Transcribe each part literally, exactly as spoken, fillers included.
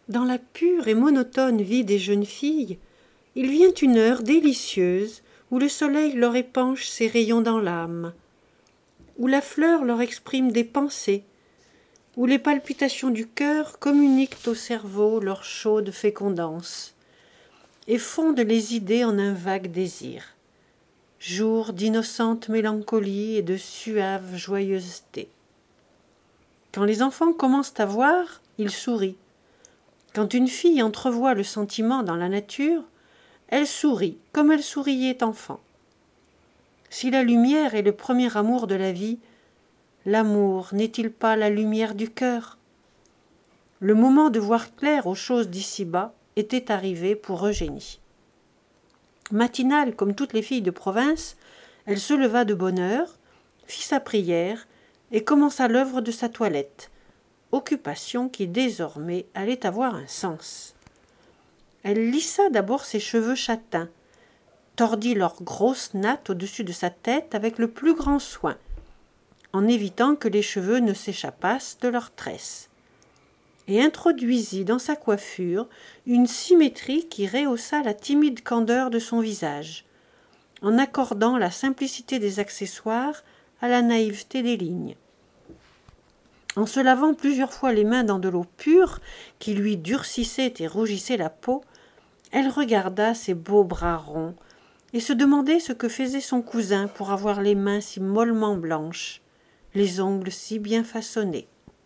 Dans la pure et monotone vie des jeunes filles, il vient une heure délicieuse où le soleil leur épanche ses rayons dans l'âme, où la fleur leur exprime des pensées, où les palpitations du cœur communiquent au cerveau leur chaude fécondance et fondent les idées en un vague désir, jour d'innocente mélancolie et de suave joyeuseté. Quand les enfants commencent à voir, ils sourient. Quand une fille entrevoit le sentiment dans la nature, elle sourit comme elle souriait enfant. Si la lumière est le premier amour de la vie, l'amour n'est-il pas la lumière du cœur? Le moment de voir clair aux choses d'ici-bas était arrivé pour Eugénie. Matinale comme toutes les filles de province, elle se leva de bonne heure, fit sa prière et commença l'œuvre de sa toilette, occupation qui désormais allait avoir un sens. Elle lissa d'abord ses cheveux châtains, tordit leurs grosses nattes au-dessus de sa tête avec le plus grand soin, en évitant que les cheveux ne s'échappassent de leurs tresses, et introduisit dans sa coiffure une symétrie qui rehaussa la timide candeur de son visage, en accordant la simplicité des accessoires à la naïveté des lignes. En se lavant plusieurs fois les mains dans de l'eau pure qui lui durcissait et rougissait la peau, elle regarda ses beaux bras ronds et se demandait ce que faisait son cousin pour avoir les mains si mollement blanches, les ongles si bien façonnés.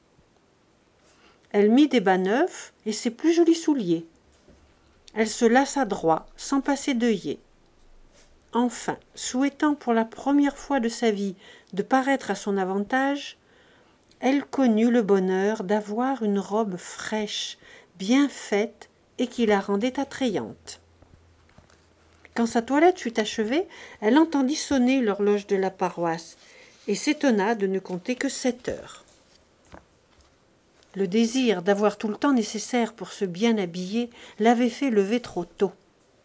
Elle mit des bas neufs et ses plus jolis souliers. Elle se laça droit, sans passer d'œillet. Enfin, souhaitant pour la première fois de sa vie de paraître à son avantage, elle connut le bonheur d'avoir une robe fraîche, bien faite et qui la rendait attrayante. Quand sa toilette fut achevée, elle entendit sonner l'horloge de la paroisse et s'étonna de ne compter que sept heures. Le désir d'avoir tout le temps nécessaire pour se bien habiller l'avait fait lever trop tôt.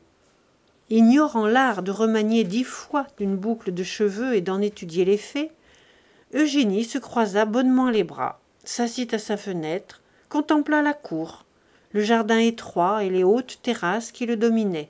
Ignorant l'art de remanier dix fois une boucle de cheveux et d'en étudier l'effet, Eugénie se croisa bonnement les bras, s'assit à sa fenêtre, contempla la cour, le jardin étroit et les hautes terrasses qui le dominaient.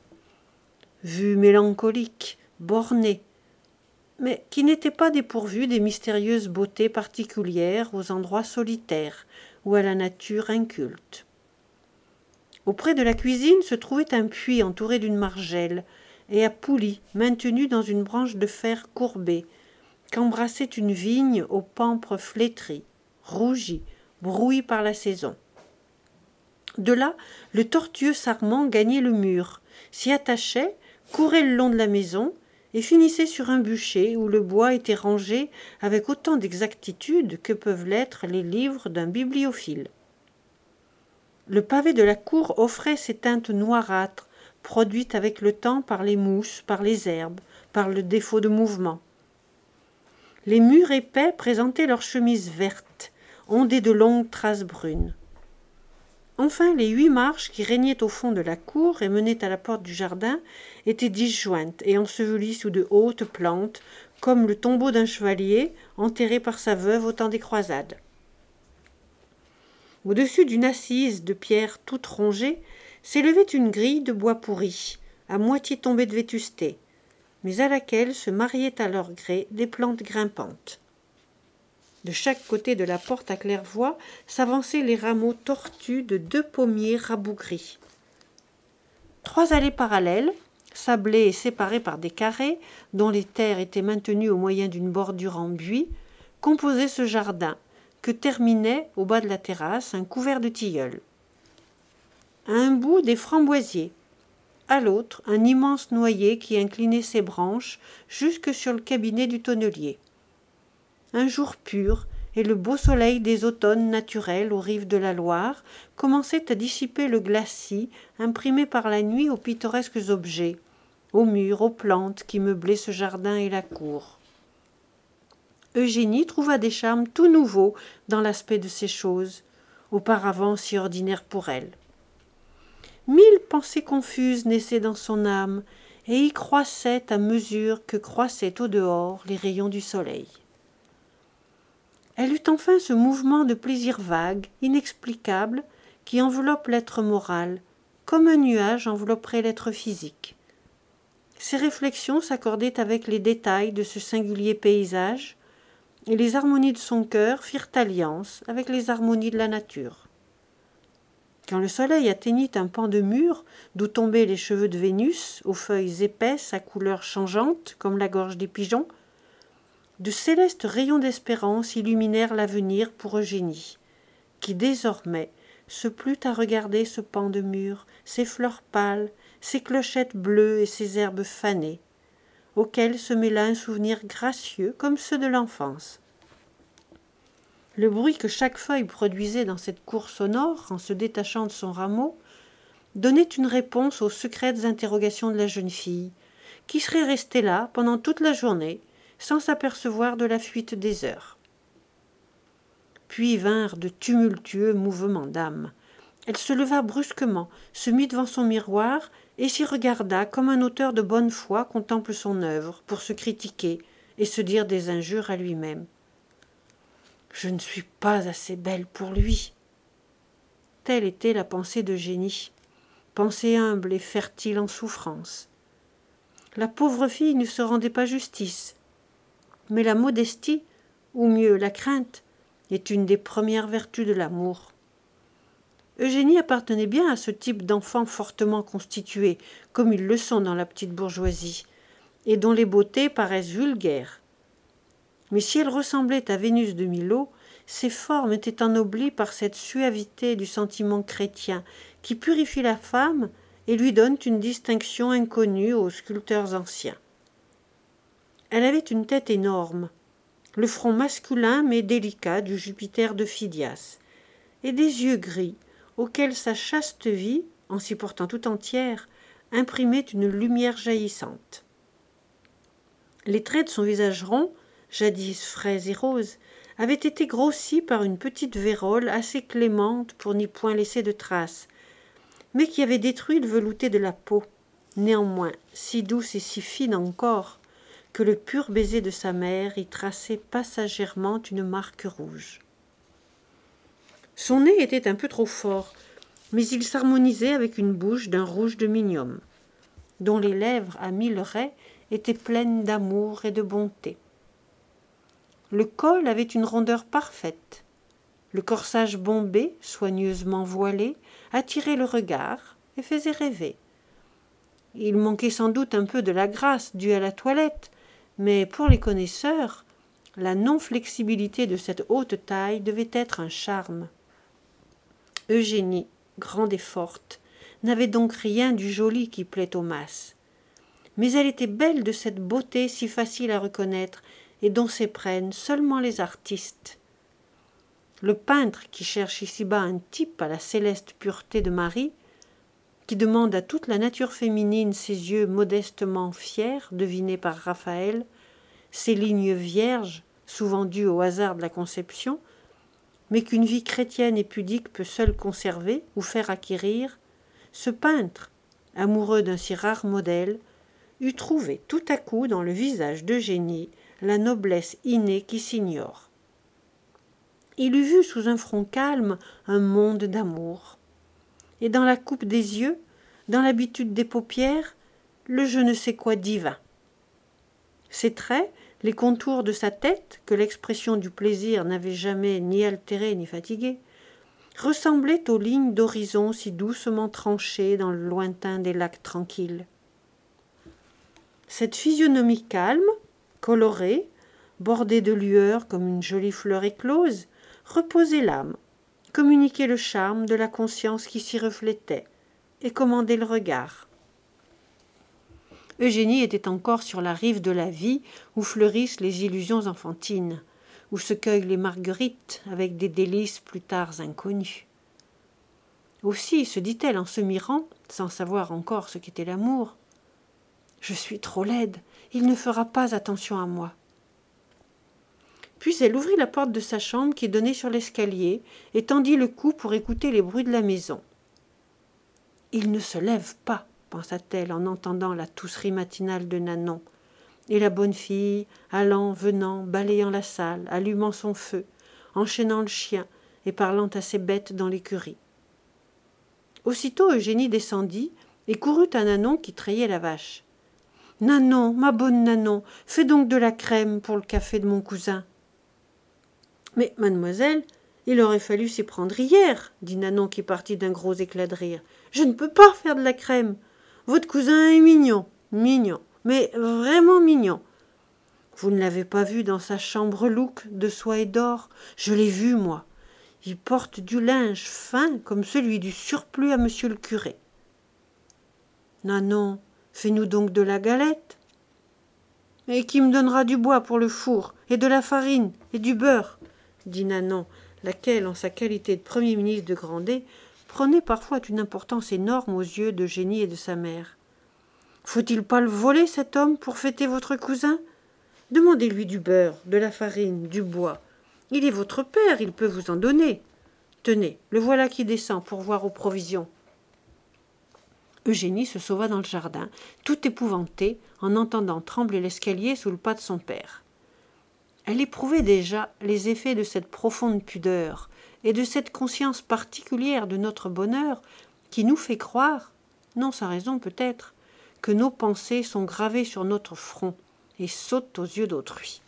Vue mélancolique, bornée, mais qui n'était pas dépourvue des mystérieuses beautés particulières aux endroits solitaires ou à la nature inculte. Auprès de la cuisine se trouvait un puits entouré d'une margelle et à poulie maintenue dans une branche de fer courbée, qu'embrassait une vigne aux pampres flétris, rougis, brouis par la saison. De là, le tortueux sarment gagnait le mur, s'y attachait, courait le long de la maison et finissait sur un bûcher où le bois était rangé avec autant d'exactitude que peuvent l'être les livres d'un bibliophile. Le pavé de la cour offrait ces teintes noirâtres, produites avec le temps par les mousses, par les herbes, par le défaut de mouvement. Les murs épais présentaient leurs chemises vertes, ondées de longues traces brunes. Enfin, les huit marches qui régnaient au fond de la cour et menaient à la porte du jardin étaient disjointes et ensevelies sous de hautes plantes, comme le tombeau d'un chevalier enterré par sa veuve au temps des croisades. Au-dessus d'une assise de pierre toute rongée s'élevait une grille de bois pourri, à moitié tombée de vétusté, mais à laquelle se mariaient à leur gré des plantes grimpantes. De chaque côté de la porte à claire-voie s'avançaient les rameaux tortus de deux pommiers rabougris. Trois allées parallèles, sablées et séparées par des carrés, dont les terres étaient maintenues au moyen d'une bordure en buis, composaient ce jardin, que terminait, au bas de la terrasse, un couvert de tilleuls. À un bout, des framboisiers. À l'autre, un immense noyer qui inclinait ses branches jusque sur le cabinet du tonnelier. Un jour pur, et le beau soleil des automnes naturels aux rives de la Loire commençait à dissiper le glacis imprimé par la nuit aux pittoresques objets, aux murs, aux plantes qui meublaient ce jardin et la cour. Eugénie trouva des charmes tout nouveaux dans l'aspect de ces choses, auparavant si ordinaires pour elle. Mille pensées confuses naissaient dans son âme et y croissaient à mesure que croissaient au dehors les rayons du soleil. Elle eut enfin ce mouvement de plaisir vague, inexplicable, qui enveloppe l'être moral, comme un nuage envelopperait l'être physique. Ses réflexions s'accordaient avec les détails de ce singulier paysage, et les harmonies de son cœur firent alliance avec les harmonies de la nature. Quand le soleil atteignit un pan de mur, d'où tombaient les cheveux de Vénus, aux feuilles épaisses à couleurs changeantes, comme la gorge des pigeons, de célestes rayons d'espérance illuminèrent l'avenir pour Eugénie, qui désormais se plut à regarder ce pan de mur, ses fleurs pâles, ses clochettes bleues et ses herbes fanées, auxquelles se mêla un souvenir gracieux comme ceux de l'enfance. Le bruit que chaque feuille produisait dans cette cour sonore, en se détachant de son rameau, donnait une réponse aux secrètes interrogations de la jeune fille, qui serait restée là pendant toute la journée, sans s'apercevoir de la fuite des heures. Puis vinrent de tumultueux mouvements d'âme. Elle se leva brusquement, se mit devant son miroir et s'y regarda comme un auteur de bonne foi contemple son œuvre pour se critiquer et se dire des injures à lui-même. « Je ne suis pas assez belle pour lui. » Telle était la pensée d'Eugénie, pensée humble et fertile en souffrance. La pauvre fille ne se rendait pas justice, mais la modestie, ou mieux la crainte, est une des premières vertus de l'amour. Eugénie appartenait bien à ce type d'enfants fortement constitués, comme ils le sont dans la petite bourgeoisie, et dont les beautés paraissent vulgaires. Mais si elle ressemblait à Vénus de Milo, ses formes étaient ennoblies par cette suavité du sentiment chrétien qui purifie la femme et lui donne une distinction inconnue aux sculpteurs anciens. Elle avait une tête énorme, le front masculin mais délicat du Jupiter de Phidias, et des yeux gris auxquels sa chaste vie, en s'y portant tout entière, imprimait une lumière jaillissante. Les traits de son visage rond, jadis frais et rose, avaient été grossis par une petite vérole assez clémente pour n'y point laisser de traces, mais qui avait détruit le velouté de la peau, néanmoins si douce et si fine encore, que le pur baiser de sa mère y traçait passagèrement une marque rouge. Son nez était un peu trop fort, mais il s'harmonisait avec une bouche d'un rouge de minium, dont les lèvres à mille raies étaient pleines d'amour et de bonté. Le col avait une rondeur parfaite. Le corsage bombé, soigneusement voilé, attirait le regard et faisait rêver. Il manquait sans doute un peu de la grâce due à la toilette, mais pour les connaisseurs, la non-flexibilité de cette haute taille devait être un charme. Eugénie, grande et forte, n'avait donc rien du joli qui plaît aux masses. Mais elle était belle de cette beauté si facile à reconnaître et dont s'éprennent seulement les artistes. Le peintre qui cherche ici-bas un type à la céleste pureté de Marie, qui demande à toute la nature féminine ses yeux modestement fiers, devinés par Raphaël, ses lignes vierges, souvent dues au hasard de la conception, mais qu'une vie chrétienne et pudique peut seule conserver ou faire acquérir, ce peintre, amoureux d'un si rare modèle, eût trouvé tout à coup dans le visage d'Eugénie la noblesse innée qui s'ignore. Il eût vu sous un front calme un monde d'amour, et dans la coupe des yeux, dans l'habitude des paupières, le je ne sais quoi divin. Ses traits, les contours de sa tête, que l'expression du plaisir n'avait jamais ni altéré ni fatigué, ressemblaient aux lignes d'horizon si doucement tranchées dans le lointain des lacs tranquilles. Cette physionomie calme, colorée, bordée de lueurs comme une jolie fleur éclose, reposait l'âme, communiquait le charme de la conscience qui s'y reflétait et commandait le regard. Eugénie était encore sur la rive de la vie où fleurissent les illusions enfantines, où se cueillent les marguerites avec des délices plus tard inconnues. Aussi, se dit-elle en se mirant, sans savoir encore ce qu'était l'amour, « Je suis trop laide, il ne fera pas attention à moi. » Puis elle ouvrit la porte de sa chambre qui donnait sur l'escalier et tendit le cou pour écouter les bruits de la maison. « Il ne se lève pas, » pensa-t-elle en entendant la tousserie matinale de Nanon, et la bonne fille, allant, venant, balayant la salle, allumant son feu, enchaînant le chien et parlant à ses bêtes dans l'écurie. Aussitôt Eugénie descendit et courut à Nanon qui trayait la vache. « Nanon, ma bonne Nanon, fais donc de la crème pour le café de mon cousin. »« Mais, mademoiselle, il aurait fallu s'y prendre hier, » dit Nanon qui partit d'un gros éclat de rire. « Je ne peux pas faire de la crème. Votre cousin est mignon, mignon, mais vraiment mignon. Vous ne l'avez pas vu dans sa chambre louque de soie et d'or? Je l'ai vu, moi. Il porte du linge fin comme celui du surplus à monsieur le curé. »« Nanon, fais-nous donc de la galette. »« Et qui me donnera du bois pour le four, et de la farine, et du beurre ?» dit Nanon, laquelle, en sa qualité de Premier ministre de Grandet, prenait parfois une importance énorme aux yeux d'Eugénie et de sa mère. « Faut-il pas le voler, cet homme, pour fêter votre cousin? Demandez-lui du beurre, de la farine, du bois. Il est votre père, il peut vous en donner. Tenez, le voilà qui descend pour voir aux provisions. » Eugénie se sauva dans le jardin, tout épouvantée, en entendant trembler l'escalier sous le pas de son père. Elle éprouvait déjà les effets de cette profonde pudeur et de cette conscience particulière de notre bonheur qui nous fait croire, non sans raison peut-être, que nos pensées sont gravées sur notre front et sautent aux yeux d'autrui.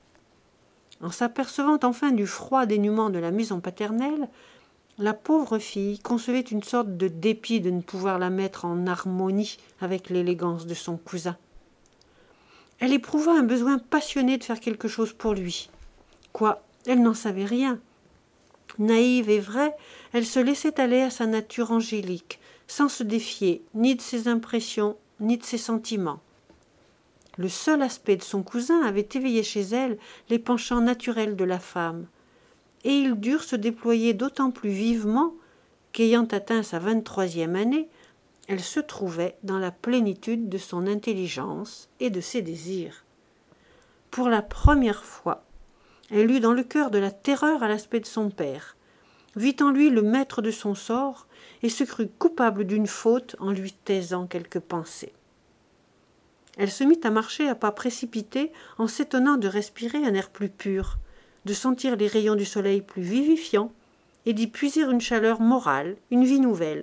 En s'apercevant enfin du froid dénûment de la maison paternelle, la pauvre fille concevait une sorte de dépit de ne pouvoir la mettre en harmonie avec l'élégance de son cousin. Elle éprouva un besoin passionné de faire quelque chose pour lui. Quoi, elle n'en savait rien. Naïve et vraie, elle se laissait aller à sa nature angélique, sans se défier ni de ses impressions, ni de ses sentiments. Le seul aspect de son cousin avait éveillé chez elle les penchants naturels de la femme, et ils durent se déployer d'autant plus vivement qu'ayant atteint sa vingt-troisième année, elle se trouvait dans la plénitude de son intelligence et de ses désirs. Pour la première fois, elle eut dans le cœur de la terreur à l'aspect de son père, vit en lui le maître de son sort et se crut coupable d'une faute en lui taisant quelques pensées. Elle se mit à marcher à pas précipités en s'étonnant de respirer un air plus pur, de sentir les rayons du soleil plus vivifiants et d'y puiser une chaleur morale, une vie nouvelle.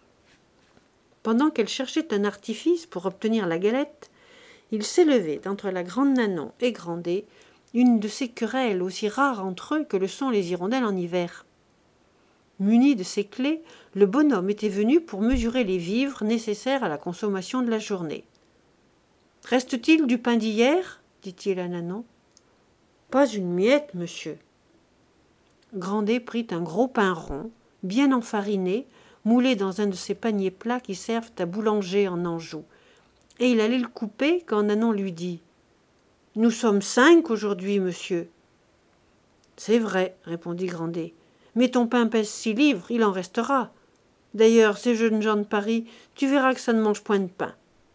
Pendant qu'elle cherchait un artifice pour obtenir la galette, il s'élevait entre la grande Nanon et Grandet une de ces querelles aussi rares entre eux que le sont les hirondelles en hiver. Muni de ses clés, le bonhomme était venu pour mesurer les vivres nécessaires à la consommation de la journée. « Reste-t-il du pain d'hier » dit-il à Nanon. « Pas une miette, monsieur. » Grandet prit un gros pain rond, bien enfariné, moulé dans un de ces paniers plats qui servent à boulanger en Anjou, et il allait le couper quand Nanon lui dit « Nous sommes cinq aujourd'hui, monsieur. »« C'est vrai, répondit Grandet, mais ton pain pèse six livres, il en restera. D'ailleurs, ces jeunes gens de Paris, tu verras que ça ne mange point de pain. »«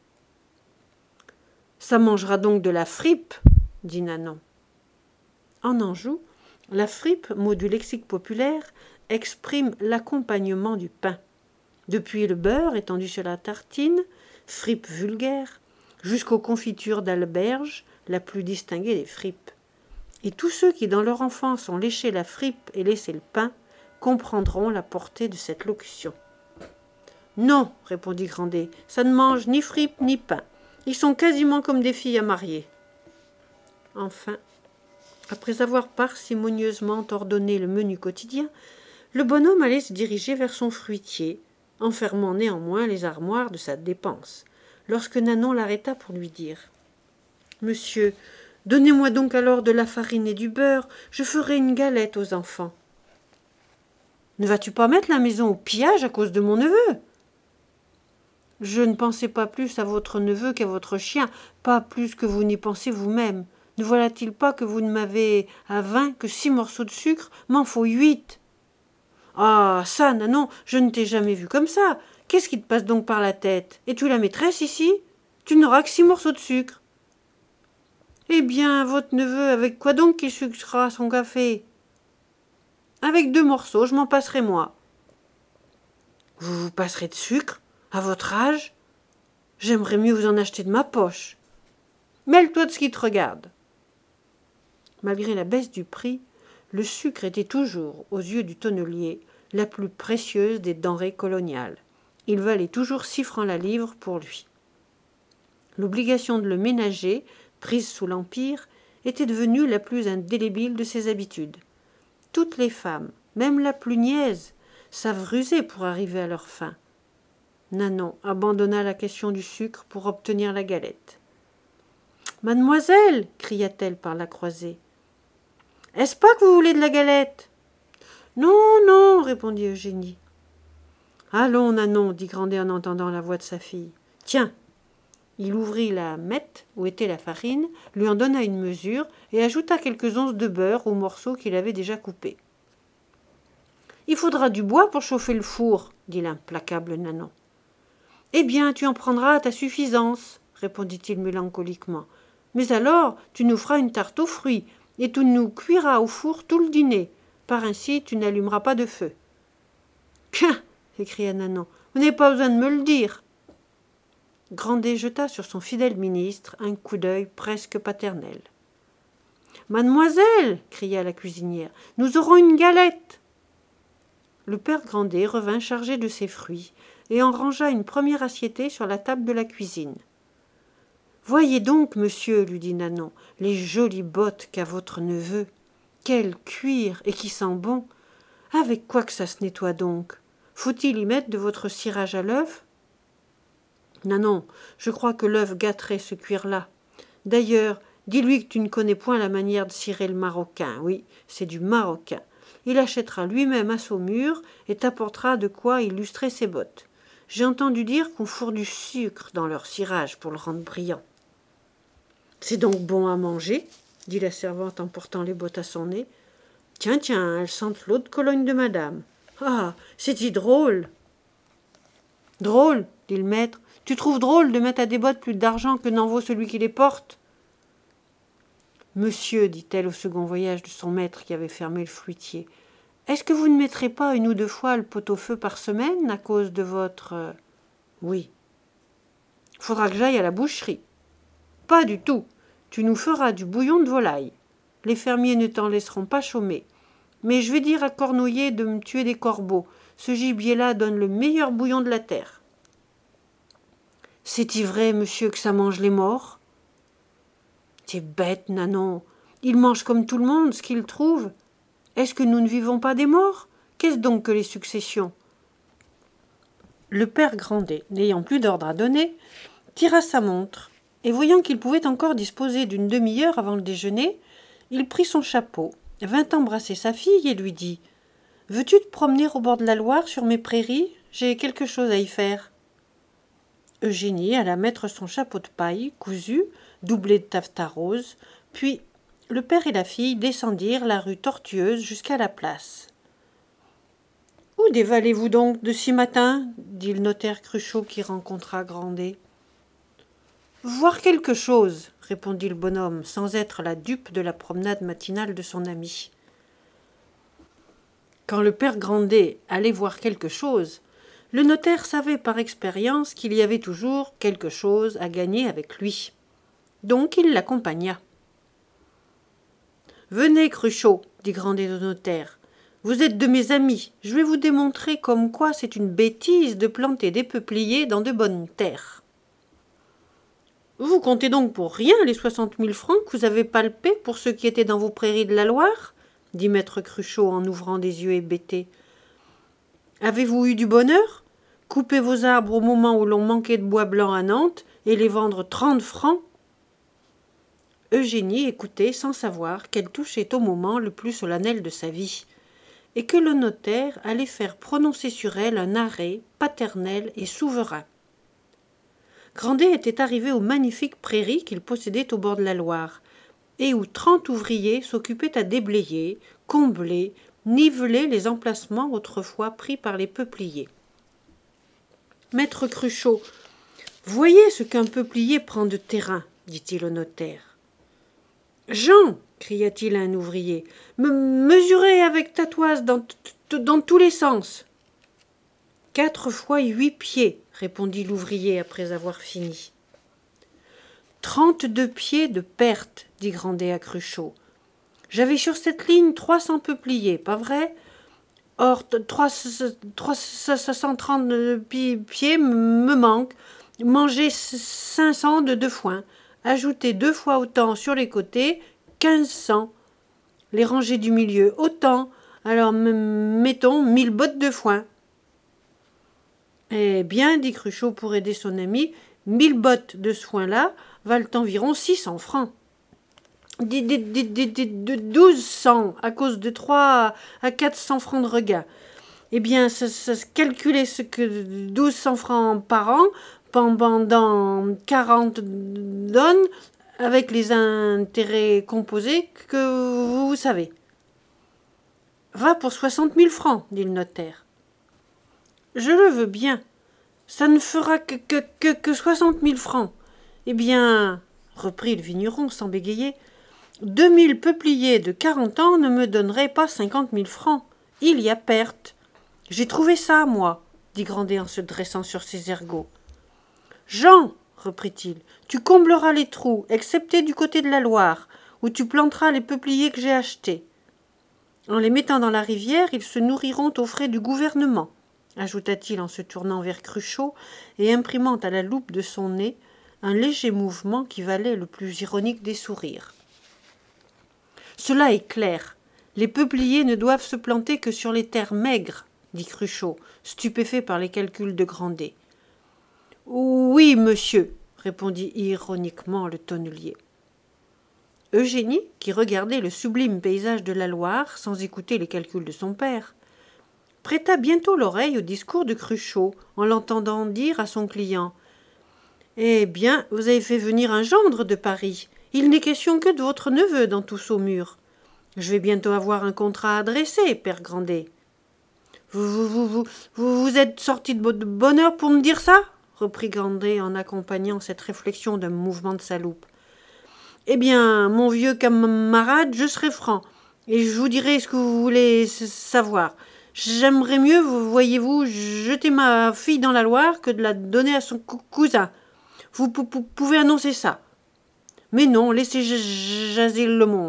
Ça mangera donc de la frippe, dit Nanon. En Anjou, la frippe, mot du lexique populaire, exprime l'accompagnement du pain. Depuis le beurre étendu sur la tartine, frippe vulgaire, jusqu'aux confitures d'alberge, la plus distinguée des frippes. Et tous ceux qui dans leur enfance ont léché la frippe et laissé le pain comprendront la portée de cette locution. « Non, répondit Grandet, ça ne mange ni frippe ni pain. Ils sont quasiment comme des filles à marier. » Enfin, après avoir parcimonieusement ordonné le menu quotidien, le bonhomme allait se diriger vers son fruitier, enfermant néanmoins les armoires de sa dépense, lorsque Nanon l'arrêta pour lui dire « Monsieur, donnez-moi donc alors de la farine et du beurre, je ferai une galette aux enfants. »« Ne vas-tu pas mettre la maison au pillage à cause de mon neveu ?»« Je ne pensais pas plus à votre neveu qu'à votre chien, pas plus que vous n'y pensez vous-même. Ne voilà-t-il pas que vous ne m'avez à vingt que six morceaux de sucre, m'en faut huit. »« Ah, ça, Nanon, je ne t'ai jamais vu comme ça. Qu'est-ce qui te passe donc par la tête? Es-tu la maîtresse ici? Tu n'auras que six morceaux de sucre. »« Eh bien, votre neveu, avec quoi donc qu'il sucrera son café? »« Avec deux morceaux, je m'en passerai moi. »« Vous vous passerez de sucre? À votre âge? J'aimerais mieux vous en acheter de ma poche. Mêle-toi de ce qui te regarde. » Malgré la baisse du prix, le sucre était toujours, aux yeux du tonnelier, la plus précieuse des denrées coloniales. Il valait toujours six francs la livre pour lui. L'obligation de le ménager, prise sous l'Empire, était devenue la plus indélébile de ses habitudes. Toutes les femmes, même la plus niaise, savent ruser pour arriver à leur fin. Nanon abandonna la question du sucre pour obtenir la galette. « Mademoiselle !» cria-t-elle par la croisée. « Est-ce pas que vous voulez de la galette ?»« Non, non !» répondit Eugénie. « Allons, Nanon !» dit Grandet en entendant la voix de sa fille. « Tiens !» Il ouvrit la mette où était la farine, lui en donna une mesure et ajouta quelques onces de beurre aux morceaux qu'il avait déjà coupés. « Il faudra du bois pour chauffer le four, » dit l'implacable Nanon. « Eh bien, tu en prendras à ta suffisance, » répondit-il mélancoliquement. « Mais alors, tu nous feras une tarte aux fruits et tu nous cuiras au four tout le dîner. Par ainsi, tu n'allumeras pas de feu. »« Quin !» s'écria Nanon. « Vous n'avez pas besoin de me le dire. » Grandet jeta sur son fidèle ministre un coup d'œil presque paternel. « Mademoiselle !» cria la cuisinière. « Nous aurons une galette !» Le père Grandet revint chargé de ses fruits et en rangea une première assiettée sur la table de la cuisine. « Voyez donc, monsieur, lui dit Nanon, les jolies bottes qu'a votre neveu. Quel cuir et qui sent bon. Avec quoi que ça se nettoie donc? Faut-il y mettre de votre cirage à l'œuf? » Nanon, je crois que l'œuf gâterait ce cuir-là. D'ailleurs, dis-lui que tu ne connais point la manière de cirer le maroquin. Oui, c'est du maroquin. Il achètera lui-même à Saumur et t'apportera de quoi illustrer ses bottes. J'ai entendu dire qu'on fourre du sucre dans leur cirage pour le rendre brillant. C'est donc bon à manger, dit la servante en portant les bottes à son nez. Tiens, tiens, elles sentent l'eau de Cologne de madame. Ah, c'est-y drôle. Drôle, dit le maître. Tu trouves drôle de mettre à des bottes plus d'argent que n'en vaut celui qui les porte? Monsieur, dit-elle au second voyage de son maître qui avait fermé le fruitier, est-ce que vous ne mettrez pas une ou deux fois le pot-au-feu par semaine à cause de votre... Oui. Faudra que j'aille à la boucherie. Pas du tout. Tu nous feras du bouillon de volaille. Les fermiers ne t'en laisseront pas chômer. Mais je vais dire à Cornoiller de me tuer des corbeaux. Ce gibier-là donne le meilleur bouillon de la terre. C'est-y vrai, monsieur, que ça mange les morts? T'es bête, Nanon. Ils mangent comme tout le monde ce qu'ils trouvent. Est-ce que nous ne vivons pas des morts? Qu'est-ce donc que les successions? Le père Grandet, n'ayant plus d'ordre à donner, tira sa montre, et voyant qu'il pouvait encore disposer d'une demi-heure avant le déjeuner, il prit son chapeau, vint embrasser sa fille et lui dit « Veux-tu te promener au bord de la Loire sur mes prairies? J'ai quelque chose à y faire. » Eugénie alla mettre son chapeau de paille cousu, doublé de taffetas rose, puis le père et la fille descendirent la rue tortueuse jusqu'à la place. « Où dévalez-vous donc de si matin ?» dit le notaire Cruchot qui rencontra Grandet. « Voir quelque chose, » répondit le bonhomme, sans être la dupe de la promenade matinale de son ami. Quand le père Grandet allait voir quelque chose, le notaire savait par expérience qu'il y avait toujours quelque chose à gagner avec lui. Donc il l'accompagna. « Venez, Cruchot, dit Grandet au notaire. Vous êtes de mes amis. Je vais vous démontrer comme quoi c'est une bêtise de planter des peupliers dans de bonnes terres. » Vous comptez donc pour rien les soixante mille francs que vous avez palpés pour ceux qui étaient dans vos prairies de la Loire, dit maître Cruchot en ouvrant des yeux hébétés. Avez-vous eu du bonheur? Couper vos arbres au moment où l'on manquait de bois blanc à Nantes et les vendre trente francs? Eugénie écoutait sans savoir qu'elle touchait au moment le plus solennel de sa vie, et que le notaire allait faire prononcer sur elle un arrêt paternel et souverain. Grandet était arrivé aux magnifiques prairies qu'il possédait au bord de la Loire, et où trente ouvriers s'occupaient à déblayer, combler, niveler les emplacements autrefois pris par les peupliers. « Maître Cruchot, voyez ce qu'un peuplier prend de terrain, dit-il au notaire. « Jean, cria-t-il à un ouvrier, me mesurez avec ta toise dans, dans tous les sens. Quatre fois huit pieds, répondit l'ouvrier après avoir fini. Trente-deux pieds de perte, dit Grandet à Cruchot. J'avais sur cette ligne trois cents peupliers, pas vrai? Or, trois cent trente pieds me manquent. Manger cinq cents de deux foins. Ajouter deux fois autant sur les côtés, quinze cents. Les rangées du milieu, autant. Alors, mettons mille bottes de foin. Eh bien, dit Cruchot pour aider son ami, mille bottes de ce foin-là valent environ six cents francs. De douze cents à cause de trois à quatre cents francs de regain. Eh bien, ça, ça calculait ce que douze cents francs par an pendant quarante donnes avec les intérêts composés que vous savez. Va pour soixante mille francs, dit le notaire. Je le veux bien. Ça ne fera que, que, que, que soixante mille francs. Eh bien, reprit le vigneron sans bégayer, deux mille peupliers de quarante ans ne me donneraient pas cinquante mille francs. Il y a perte. J'ai trouvé ça, moi, dit Grandet en se dressant sur ses ergots. Jean, reprit-il, tu combleras les trous, excepté du côté de la Loire, où tu planteras les peupliers que j'ai achetés. En les mettant dans la rivière, ils se nourriront aux frais du gouvernement, ajouta-t-il en se tournant vers Cruchot et imprimant à la loupe de son nez un léger mouvement qui valait le plus ironique des sourires. Cela est clair. Les peupliers ne doivent se planter que sur les terres maigres, dit Cruchot, stupéfait par les calculs de Grandet. Oui, monsieur, répondit ironiquement le tonnelier. Eugénie, qui regardait le sublime paysage de la Loire sans écouter les calculs de son père, prêta bientôt l'oreille au discours de Cruchot en l'entendant dire à son client « Eh bien, vous avez fait venir un gendre de Paris. Il n'est question que de votre neveu dans tout Saumur. Je vais bientôt avoir un contrat à dresser, père Grandet. Vous, vous, vous, vous, vous, vous êtes sorti de bonne heure pour me dire ça ?» reprit Grandet en accompagnant cette réflexion d'un mouvement de sa loupe. « Eh bien, mon vieux camarade, je serai franc, et je vous dirai ce que vous voulez savoir. J'aimerais mieux, vous voyez-vous, jeter ma fille dans la Loire que de la donner à son cousin. Vous pouvez annoncer ça. Mais non, laissez jaser le monde. »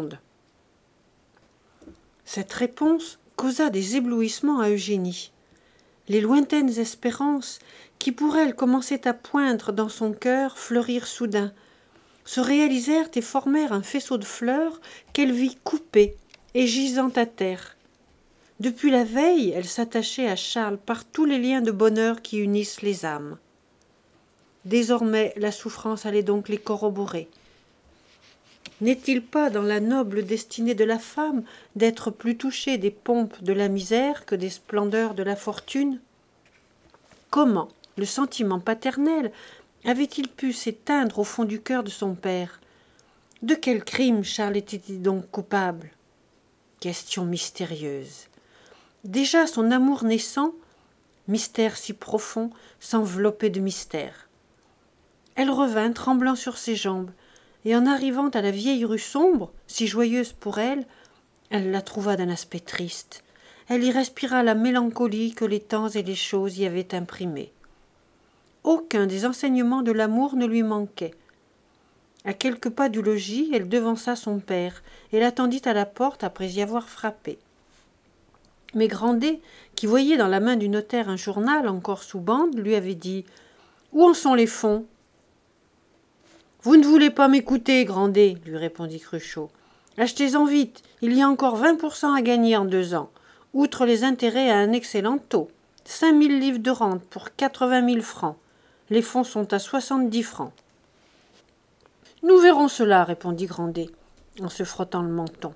Cette réponse causa des éblouissements à Eugénie. Les lointaines espérances qui pour elle commençaient à poindre dans son cœur fleurirent soudain, se réalisèrent et formèrent un faisceau de fleurs qu'elle vit coupé et gisant à terre. Depuis la veille, elle s'attachait à Charles par tous les liens de bonheur qui unissent les âmes. Désormais, la souffrance allait donc les corroborer. N'est-il pas dans la noble destinée de la femme d'être plus touchée des pompes de la misère que des splendeurs de la fortune ? Comment le sentiment paternel avait-il pu s'éteindre au fond du cœur de son père ? De quel crime Charles était-il donc coupable ? Question mystérieuse. Déjà son amour naissant, mystère si profond, s'enveloppait de mystère. Elle revint tremblant sur ses jambes, et en arrivant à la vieille rue sombre, si joyeuse pour elle, elle la trouva d'un aspect triste. Elle y respira la mélancolie que les temps et les choses y avaient imprimée. Aucun des enseignements de l'amour ne lui manquait. À quelques pas du logis, elle devança son père et l'attendit à la porte après y avoir frappé. Mais Grandet, qui voyait dans la main du notaire un journal encore sous bande, lui avait dit « Où en sont les fonds ?» « Vous ne voulez pas m'écouter, Grandet, lui répondit Cruchot. Achetez-en vite, il y a encore vingt pour cent à gagner en deux ans, outre les intérêts à un excellent taux. Cinq mille livres de rente pour quatre-vingt mille francs. Les fonds sont à soixante-dix francs. Nous verrons cela, répondit Grandet, en se frottant le menton.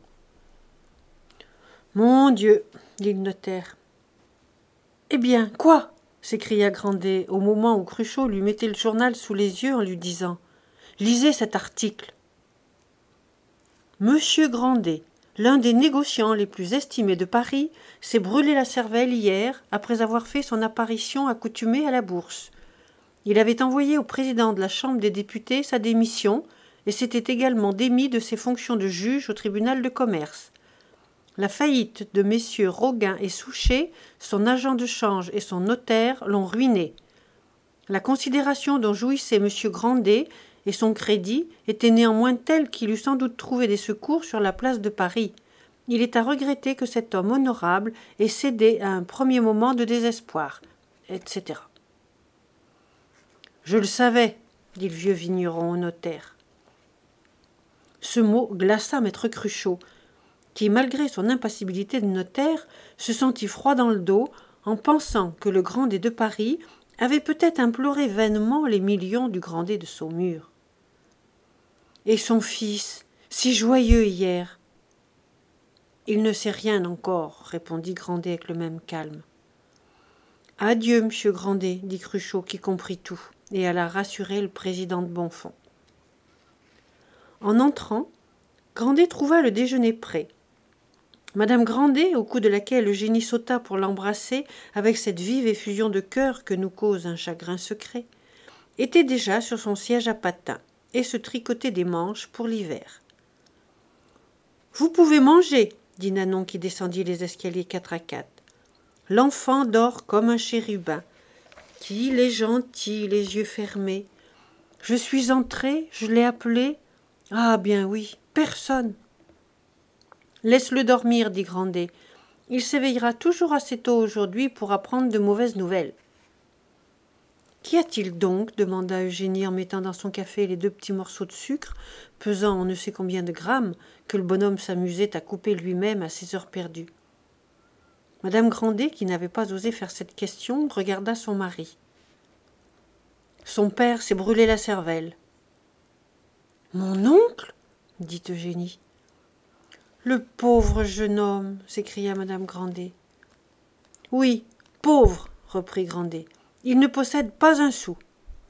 Mon Dieu, dit le notaire. Eh bien, quoi s'écria Grandet au moment où Cruchot lui mettait le journal sous les yeux en lui disant « Lisez cet article. » Monsieur Grandet, l'un des négociants les plus estimés de Paris, s'est brûlé la cervelle hier après avoir fait son apparition accoutumée à la bourse. Il avait envoyé au président de la Chambre des députés sa démission et s'était également démis de ses fonctions de juge au tribunal de commerce. La faillite de messieurs Roguin et Souchet, son agent de change et son notaire l'ont ruiné. La considération dont jouissait monsieur Grandet et son crédit était néanmoins tel qu'il eût sans doute trouvé des secours sur la place de Paris. Il est à regretter que cet homme honorable ait cédé à un premier moment de désespoir, et cetera. Je le savais, dit le vieux vigneron au notaire. Ce mot glaça maître Cruchot, qui, malgré son impassibilité de notaire, se sentit froid dans le dos en pensant que le Grandet de Paris avait peut-être imploré vainement les millions du Grandet de Saumur. Et son fils, si joyeux hier. Il ne sait rien encore, répondit Grandet avec le même calme. Adieu, monsieur Grandet, dit Cruchot, qui comprit tout, et alla rassurer le président de Bonfons. En entrant, Grandet trouva le déjeuner prêt. Madame Grandet, au cou de laquelle Eugénie sauta pour l'embrasser avec cette vive effusion de cœur que nous cause un chagrin secret, était déjà sur son siège à patins et se tricotait des manches pour l'hiver. « Vous pouvez manger, » dit Nanon qui descendit les escaliers quatre à quatre. « L'enfant dort comme un chérubin. Qu'il est gentil, les yeux fermés. Je suis entrée, je l'ai appelé. Ah bien oui, personne. » « Laisse-le dormir, dit Grandet. Il s'éveillera toujours assez tôt aujourd'hui pour apprendre de mauvaises nouvelles. »« Qu'y a-t-il donc » demanda Eugénie en mettant dans son café les deux petits morceaux de sucre, pesant on ne sait combien de grammes, que le bonhomme s'amusait à couper lui-même à ses heures perdues. Madame Grandet, qui n'avait pas osé faire cette question, regarda son mari. Son père s'est brûlé la cervelle. « Mon oncle » dit Eugénie. Le pauvre jeune homme, s'écria madame Grandet. Oui, pauvre, reprit Grandet. Il ne possède pas un sou.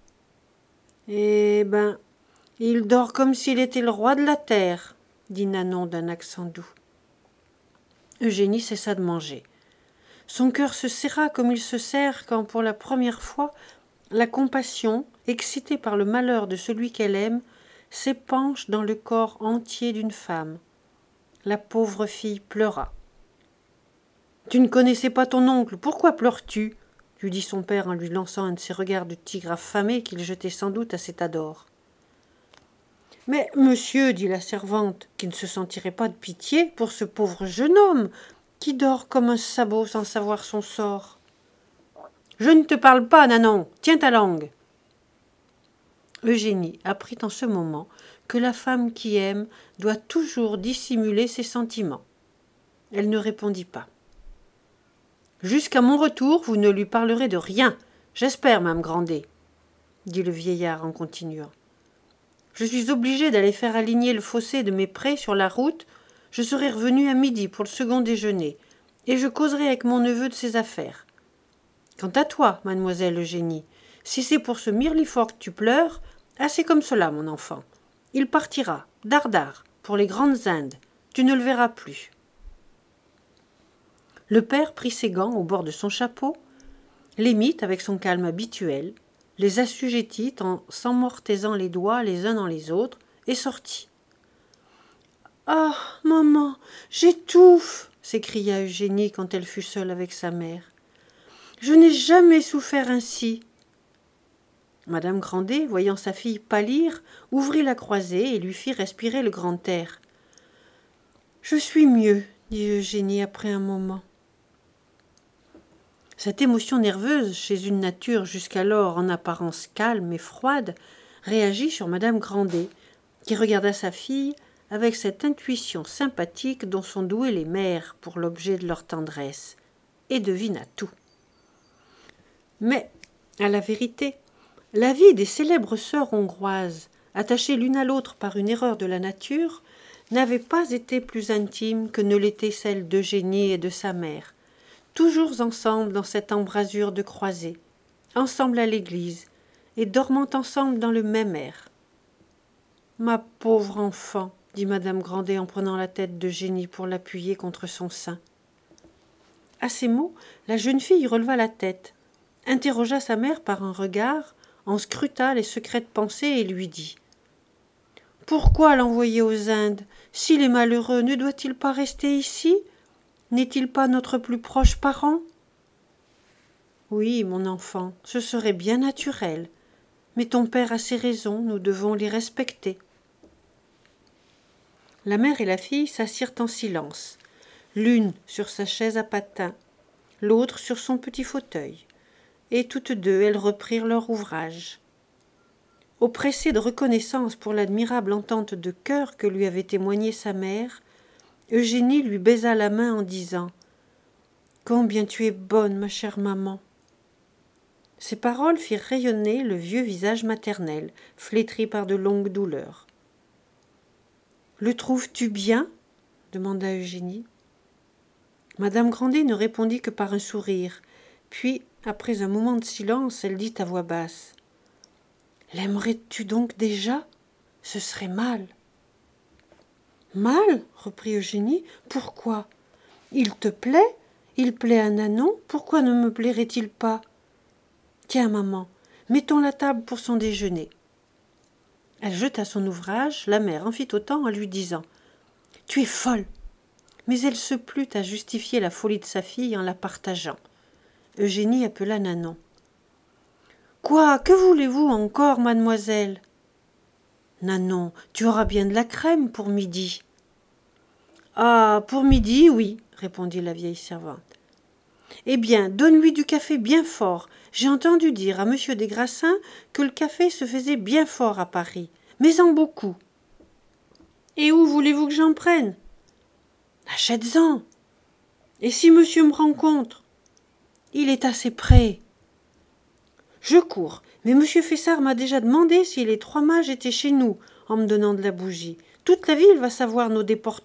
Eh ben, il dort comme s'il était le roi de la terre, dit Nanon d'un accent doux. Eugénie cessa de manger. Son cœur se serra comme il se serre quand, pour la première fois, la compassion, excitée par le malheur de celui qu'elle aime, s'épanche dans le corps entier d'une femme. La pauvre fille pleura. « Tu ne connaissais pas ton oncle, pourquoi pleures-tu » lui dit son père en lui lançant un de ces regards de tigre affamé qu'il jetait sans doute à cet ador. « Mais, monsieur, dit la servante, qui ne se sentirait pas de pitié pour ce pauvre jeune homme qui dort comme un sabot sans savoir son sort. »« Je ne te parle pas, Nanon, tiens ta langue !» Eugénie apprit en ce moment que la femme qui aime doit toujours dissimuler ses sentiments. Elle ne répondit pas. « Jusqu'à mon retour, vous ne lui parlerez de rien, j'espère, Mme Grandet, » dit le vieillard en continuant. « Je suis obligé d'aller faire aligner le fossé de mes prés sur la route, je serai revenu à midi pour le second déjeuner, et je causerai avec mon neveu de ses affaires. Quant à toi, mademoiselle Eugénie, si c'est pour ce mirlifort que tu pleures, assez comme cela, mon enfant. Il partira, dardard, pour les grandes Indes. Tu ne le verras plus. » Le père prit ses gants au bord de son chapeau, les mit avec son calme habituel, les assujettit en s'emmortaisant les doigts les uns dans les autres, et sortit. « Ah, maman, j'étouffe » s'écria Eugénie quand elle fut seule avec sa mère. « Je n'ai jamais souffert ainsi. » Madame Grandet, voyant sa fille pâlir, ouvrit la croisée et lui fit respirer le grand air. « Je suis mieux, » dit Eugénie après un moment. Cette émotion nerveuse, chez une nature jusqu'alors en apparence calme et froide, réagit sur madame Grandet, qui regarda sa fille avec cette intuition sympathique dont sont douées les mères pour l'objet de leur tendresse, et devina tout. Mais, à la vérité, la vie des célèbres sœurs hongroises, attachées l'une à l'autre par une erreur de la nature, n'avait pas été plus intime que ne l'était celle d'Eugénie et de sa mère, toujours ensemble dans cette embrasure de croisée, ensemble à l'église, et dormant ensemble dans le même air. « Ma pauvre enfant !» dit madame Grandet en prenant la tête d'Eugénie pour l'appuyer contre son sein. À ces mots, la jeune fille releva la tête, interrogea sa mère par un regard, en scruta les secrètes pensées et lui dit « Pourquoi l'envoyer aux Indes? S'il est malheureux, ne doit-il pas rester ici? N'est-il pas notre plus proche parent? » « Oui, mon enfant, ce serait bien naturel, mais ton père a ses raisons, nous devons les respecter. » La mère et la fille s'assirent en silence, l'une sur sa chaise à patins, l'autre sur son petit fauteuil, et toutes deux elles reprirent leur ouvrage. Oppressée de reconnaissance pour l'admirable entente de cœur que lui avait témoignée sa mère, Eugénie lui baisa la main en disant « Combien tu es bonne, ma chère maman !» Ces paroles firent rayonner le vieux visage maternel, flétri par de longues douleurs. « Le trouves-tu bien ?» demanda Eugénie. Madame Grandet ne répondit que par un sourire, puis, après un moment de silence, elle dit à voix basse « L'aimerais-tu donc déjà ? Ce serait mal. » « Mal ?» reprit Eugénie. « Pourquoi ? Il te plaît ? Il plaît à Nanon ? Pourquoi ne me plairait-il pas ? Tiens, maman, mettons la table pour son déjeuner. » Elle jeta son ouvrage, la mère en fit autant en lui disant « Tu es folle !» Mais elle se plut à justifier la folie de sa fille en la partageant. Eugénie appela Nanon. « Quoi ? Que voulez-vous encore, mademoiselle ? » « Nanon, tu auras bien de la crème pour midi. »« Ah, pour midi, oui, » répondit la vieille servante. « Eh bien, donne-lui du café bien fort. J'ai entendu dire à monsieur des Grassins que le café se faisait bien fort à Paris, mais en beaucoup. »« Et où voulez-vous que j'en prenne ? » ?»« Achète-en. »« Et si monsieur me rencontre ? » ?»« Il est assez près. »« Je cours. Mais monsieur Fessard m'a déjà demandé si les trois mages étaient chez nous, en me donnant de la bougie. Toute la ville va savoir nos déportements. »«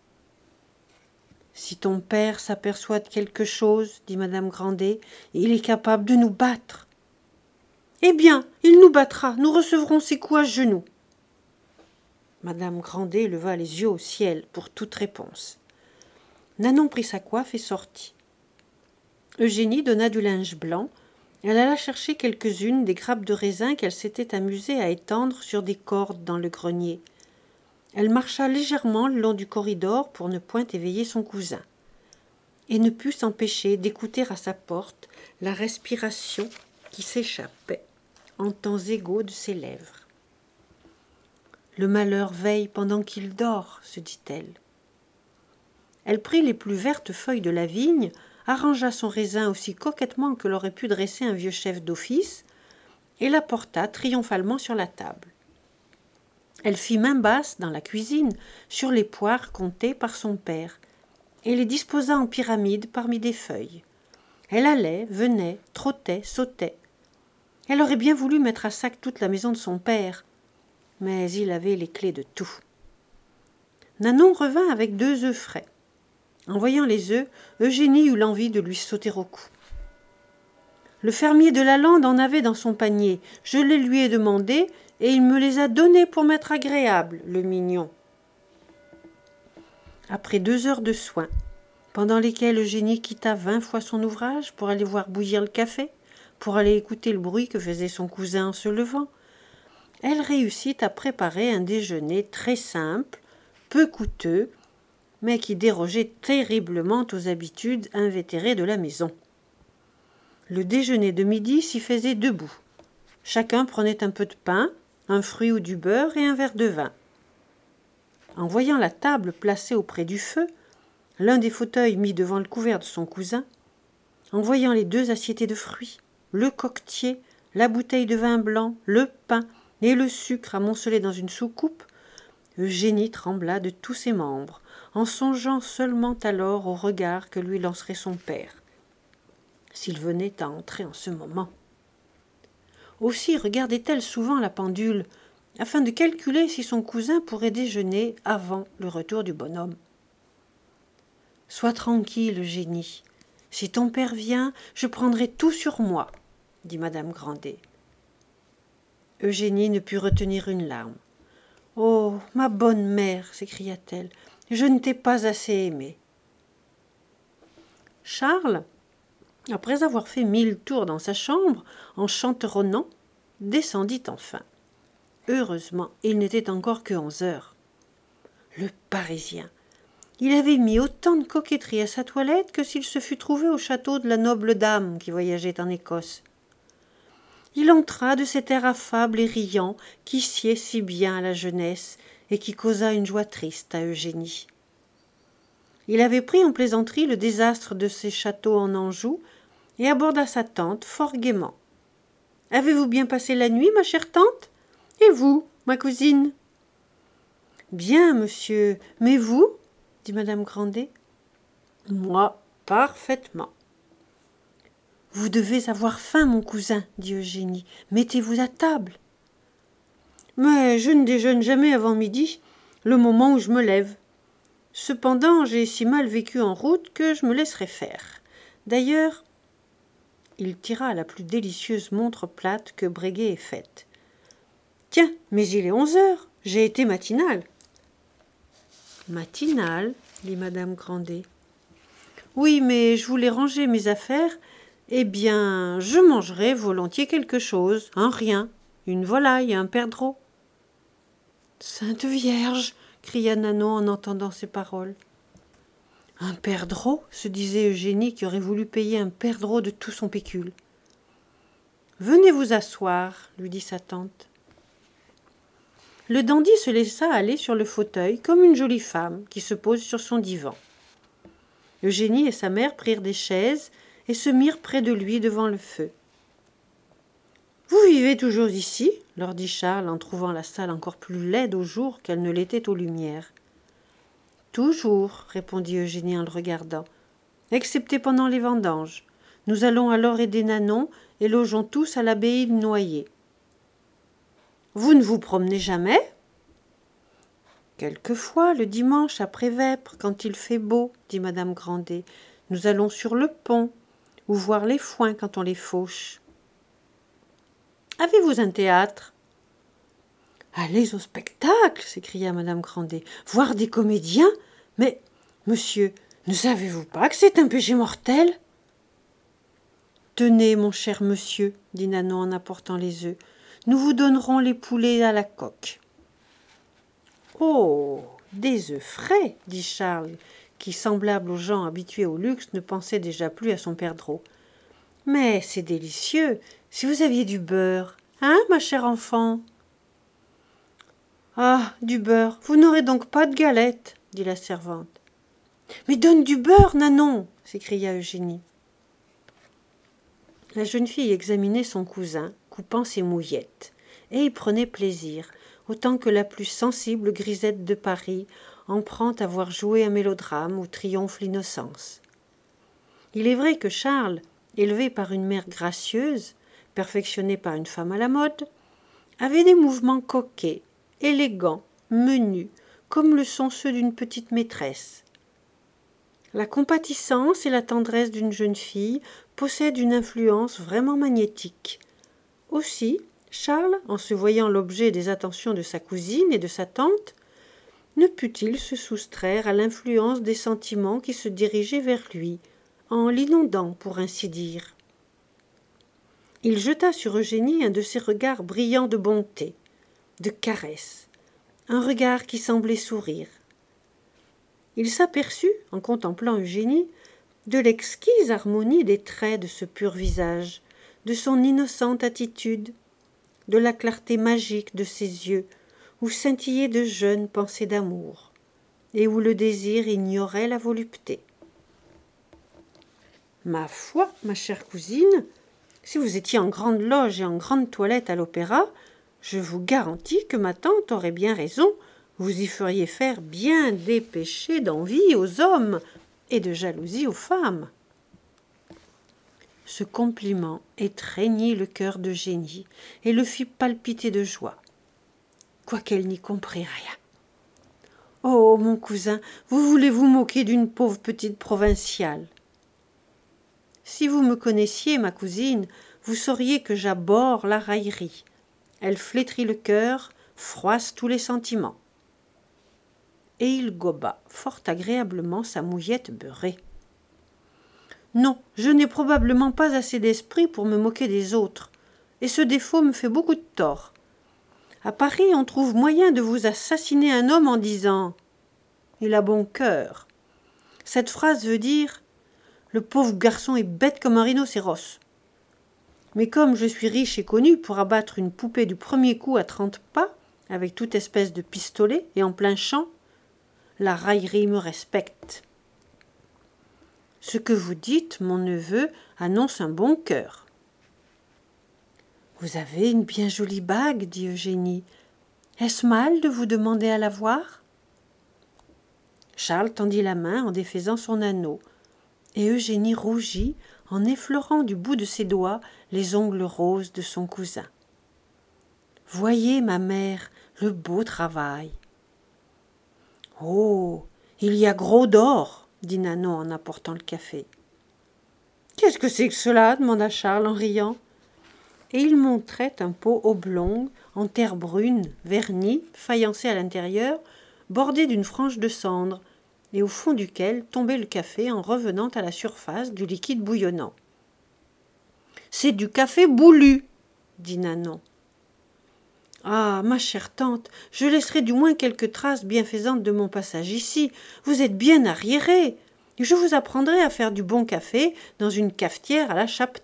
Si ton père s'aperçoit de quelque chose, dit madame Grandet, il est capable de nous battre. »« Eh bien, il nous battra, nous recevrons ses coups à genoux. » Madame Grandet leva les yeux au ciel pour toute réponse. Nanon prit sa coiffe et sortit. Eugénie donna du linge blanc. Elle alla chercher quelques-unes des grappes de raisin qu'elle s'était amusée à étendre sur des cordes dans le grenier. Elle marcha légèrement le long du corridor pour ne point éveiller son cousin, et ne put s'empêcher d'écouter à sa porte la respiration qui s'échappait en temps égaux de ses lèvres. « Le malheur veille pendant qu'il dort, » se dit-elle. Elle prit les plus vertes feuilles de la vigne, arrangea son raisin aussi coquettement que l'aurait pu dresser un vieux chef d'office, et la porta triomphalement sur la table. Elle fit main basse dans la cuisine sur les poires comptées par son père, et les disposa en pyramide parmi des feuilles. Elle allait, venait, trottait, sautait. Elle aurait bien voulu mettre à sac toute la maison de son père, mais il avait les clés de tout. Nanon revint avec deux œufs frais. En voyant les œufs, Eugénie eut l'envie de lui sauter au cou. « Le fermier de la lande en avait dans son panier. Je les lui ai demandés et il me les a donnés pour m'être agréable, le mignon. » Après deux heures de soins, pendant lesquelles Eugénie quitta vingt fois son ouvrage pour aller voir bouillir le café, pour aller écouter le bruit que faisait son cousin en se levant, elle réussit à préparer un déjeuner très simple, peu coûteux, mais qui dérogeait terriblement aux habitudes invétérées de la maison. Le déjeuner de midi s'y faisait debout. Chacun prenait un peu de pain, un fruit ou du beurre et un verre de vin. En voyant la table placée auprès du feu, l'un des fauteuils mis devant le couvert de son cousin, en voyant les deux assiettes de fruits, le coquetier, la bouteille de vin blanc, le pain et le sucre amoncelés dans une soucoupe, Eugénie trembla de tous ses membres, en songeant seulement alors au regard que lui lancerait son père, s'il venait à entrer en ce moment. Aussi regardait-elle souvent la pendule, afin de calculer si son cousin pourrait déjeuner avant le retour du bonhomme. « Sois tranquille, Eugénie. Si ton père vient, je prendrai tout sur moi, » dit madame Grandet. Eugénie ne put retenir une larme. « Oh, ma bonne mère !» s'écria-t-elle, « je ne t'ai pas assez aimée. » Charles, après avoir fait mille tours dans sa chambre, en chanteronnant, descendit enfin. Heureusement, il n'était encore que onze heures. Le Parisien! Il avait mis autant de coquetterie à sa toilette que s'il se fût trouvé au château de la noble dame qui voyageait en Écosse. Il entra de cet air affable et riant qui sied si bien à la jeunesse et qui causa une joie triste à Eugénie. Il avait pris en plaisanterie le désastre de ses châteaux en Anjou et aborda sa tante fort gaiement. « Avez-vous bien passé la nuit, ma chère tante? Et vous, ma cousine ?»« Bien, monsieur. Mais vous ?» dit madame Grandet. « Moi, parfaitement. »« Vous devez avoir faim, mon cousin, dit Eugénie. Mettez-vous à table. »« Mais je ne déjeune jamais avant midi, le moment où je me lève. Cependant, j'ai si mal vécu en route que je me laisserai faire. D'ailleurs, il tira la plus délicieuse montre plate que Breguet ait faite. « Tiens, mais il est onze heures, j'ai été matinale. »« Matinale, dit madame Grandet. Oui, mais je voulais ranger mes affaires. Eh bien, je mangerai volontiers quelque chose, un rien, une volaille, un perdreau. »« Sainte Vierge !» cria Nanon en entendant ces paroles. « Un perdreau !» se disait Eugénie qui aurait voulu payer un perdreau de tout son pécule. « Venez vous asseoir, lui dit sa tante. » Le dandy se laissa aller sur le fauteuil comme une jolie femme qui se pose sur son divan. Eugénie et sa mère prirent des chaises et se mirent près de lui devant le feu. « Vous vivez toujours ici ?» leur dit Charles en trouvant la salle encore plus laide au jour qu'elle ne l'était aux lumières. « Toujours, répondit Eugénie en le regardant, excepté pendant les vendanges. Nous allons alors aider Nanon et logeons tous à l'abbaye de Noyer. »« Vous ne vous promenez jamais ?»« Quelquefois, le dimanche après vêpres, quand il fait beau, dit madame Grandet. Nous allons sur le pont, ou voir les foins quand on les fauche. »« Avez-vous un théâtre ?»« Allez au spectacle !» s'écria madame Grandet. « Voir des comédiens ? Mais, monsieur, ne savez-vous pas que c'est un péché mortel ?»« Tenez, mon cher monsieur, dit Nanon en apportant les œufs, nous vous donnerons les poulets à la coque. »« Oh, des œufs frais, dit Charles, qui, semblable aux gens habitués au luxe, ne pensait déjà plus à son perdreau. Mais c'est délicieux, si vous aviez du beurre, hein, ma chère enfant ? » Ah, du beurre, vous n'aurez donc pas de galettes, dit la servante. Mais donne du beurre, Nanon, s'écria Eugénie. La jeune fille examinait son cousin, coupant ses mouillettes, et y prenait plaisir, autant que la plus sensible grisette de Paris en prend à voir jouer un mélodrame où triomphe l'innocence. Il est vrai que Charles, élevé par une mère gracieuse, perfectionné par une femme à la mode, avait des mouvements coquets, élégants, menus, comme le sont ceux d'une petite maîtresse. La compatissance et la tendresse d'une jeune fille possèdent une influence vraiment magnétique. Aussi, Charles, en se voyant l'objet des attentions de sa cousine et de sa tante, ne put-il se soustraire à l'influence des sentiments qui se dirigeaient vers lui, en l'inondant, pour ainsi dire. Il jeta sur Eugénie un de ces regards brillants de bonté, de caresse, un regard qui semblait sourire. Il s'aperçut, en contemplant Eugénie, de l'exquise harmonie des traits de ce pur visage, de son innocente attitude, de la clarté magique de ses yeux, où scintillaient de jeunes pensées d'amour, et où le désir ignorait la volupté. « Ma foi, ma chère cousine, si vous étiez en grande loge et en grande toilette à l'opéra, je vous garantis que ma tante aurait bien raison, vous y feriez faire bien des péchés d'envie aux hommes et de jalousie aux femmes. » Ce compliment étreignit le cœur d'Eugénie et le fit palpiter de joie, quoiqu'elle n'y comprit rien. « Oh, mon cousin, vous voulez vous moquer d'une pauvre petite provinciale. Si vous me connaissiez, ma cousine, vous sauriez que j'abhorre la raillerie. Elle flétrit le cœur, froisse tous les sentiments. » Et il goba fort agréablement sa mouillette beurrée. « Non, je n'ai probablement pas assez d'esprit pour me moquer des autres, et ce défaut me fait beaucoup de tort. À Paris, on trouve moyen de vous assassiner un homme en disant « Il a bon cœur ». Cette phrase veut dire « Le pauvre garçon est bête comme un rhinocéros ». Mais comme je suis riche et connu pour abattre une poupée du premier coup à trente pas, avec toute espèce de pistolet et en plein champ, la raillerie me respecte. Ce que vous dites, mon neveu, annonce un bon cœur. Vous avez une bien jolie bague, dit Eugénie. Est-ce mal de vous demander à la voir? Charles tendit la main en défaisant son anneau, et Eugénie rougit en effleurant du bout de ses doigts les ongles roses de son cousin. Voyez, ma mère, le beau travail. Oh, il y a gros d'or, dit Nanon en apportant le café. Qu'est-ce que c'est que cela? Demanda Charles en riant. Et il montrait un pot oblong, en terre brune, verni, faïencé à l'intérieur, bordé d'une frange de cendre, et au fond duquel tombait le café en revenant à la surface du liquide bouillonnant. « C'est du café boulu, » dit Nanon. « Ah, ma chère tante, je laisserai du moins quelques traces bienfaisantes de mon passage ici. Vous êtes bien arriérée. Je vous apprendrai à faire du bon café dans une cafetière à la Chaptal. »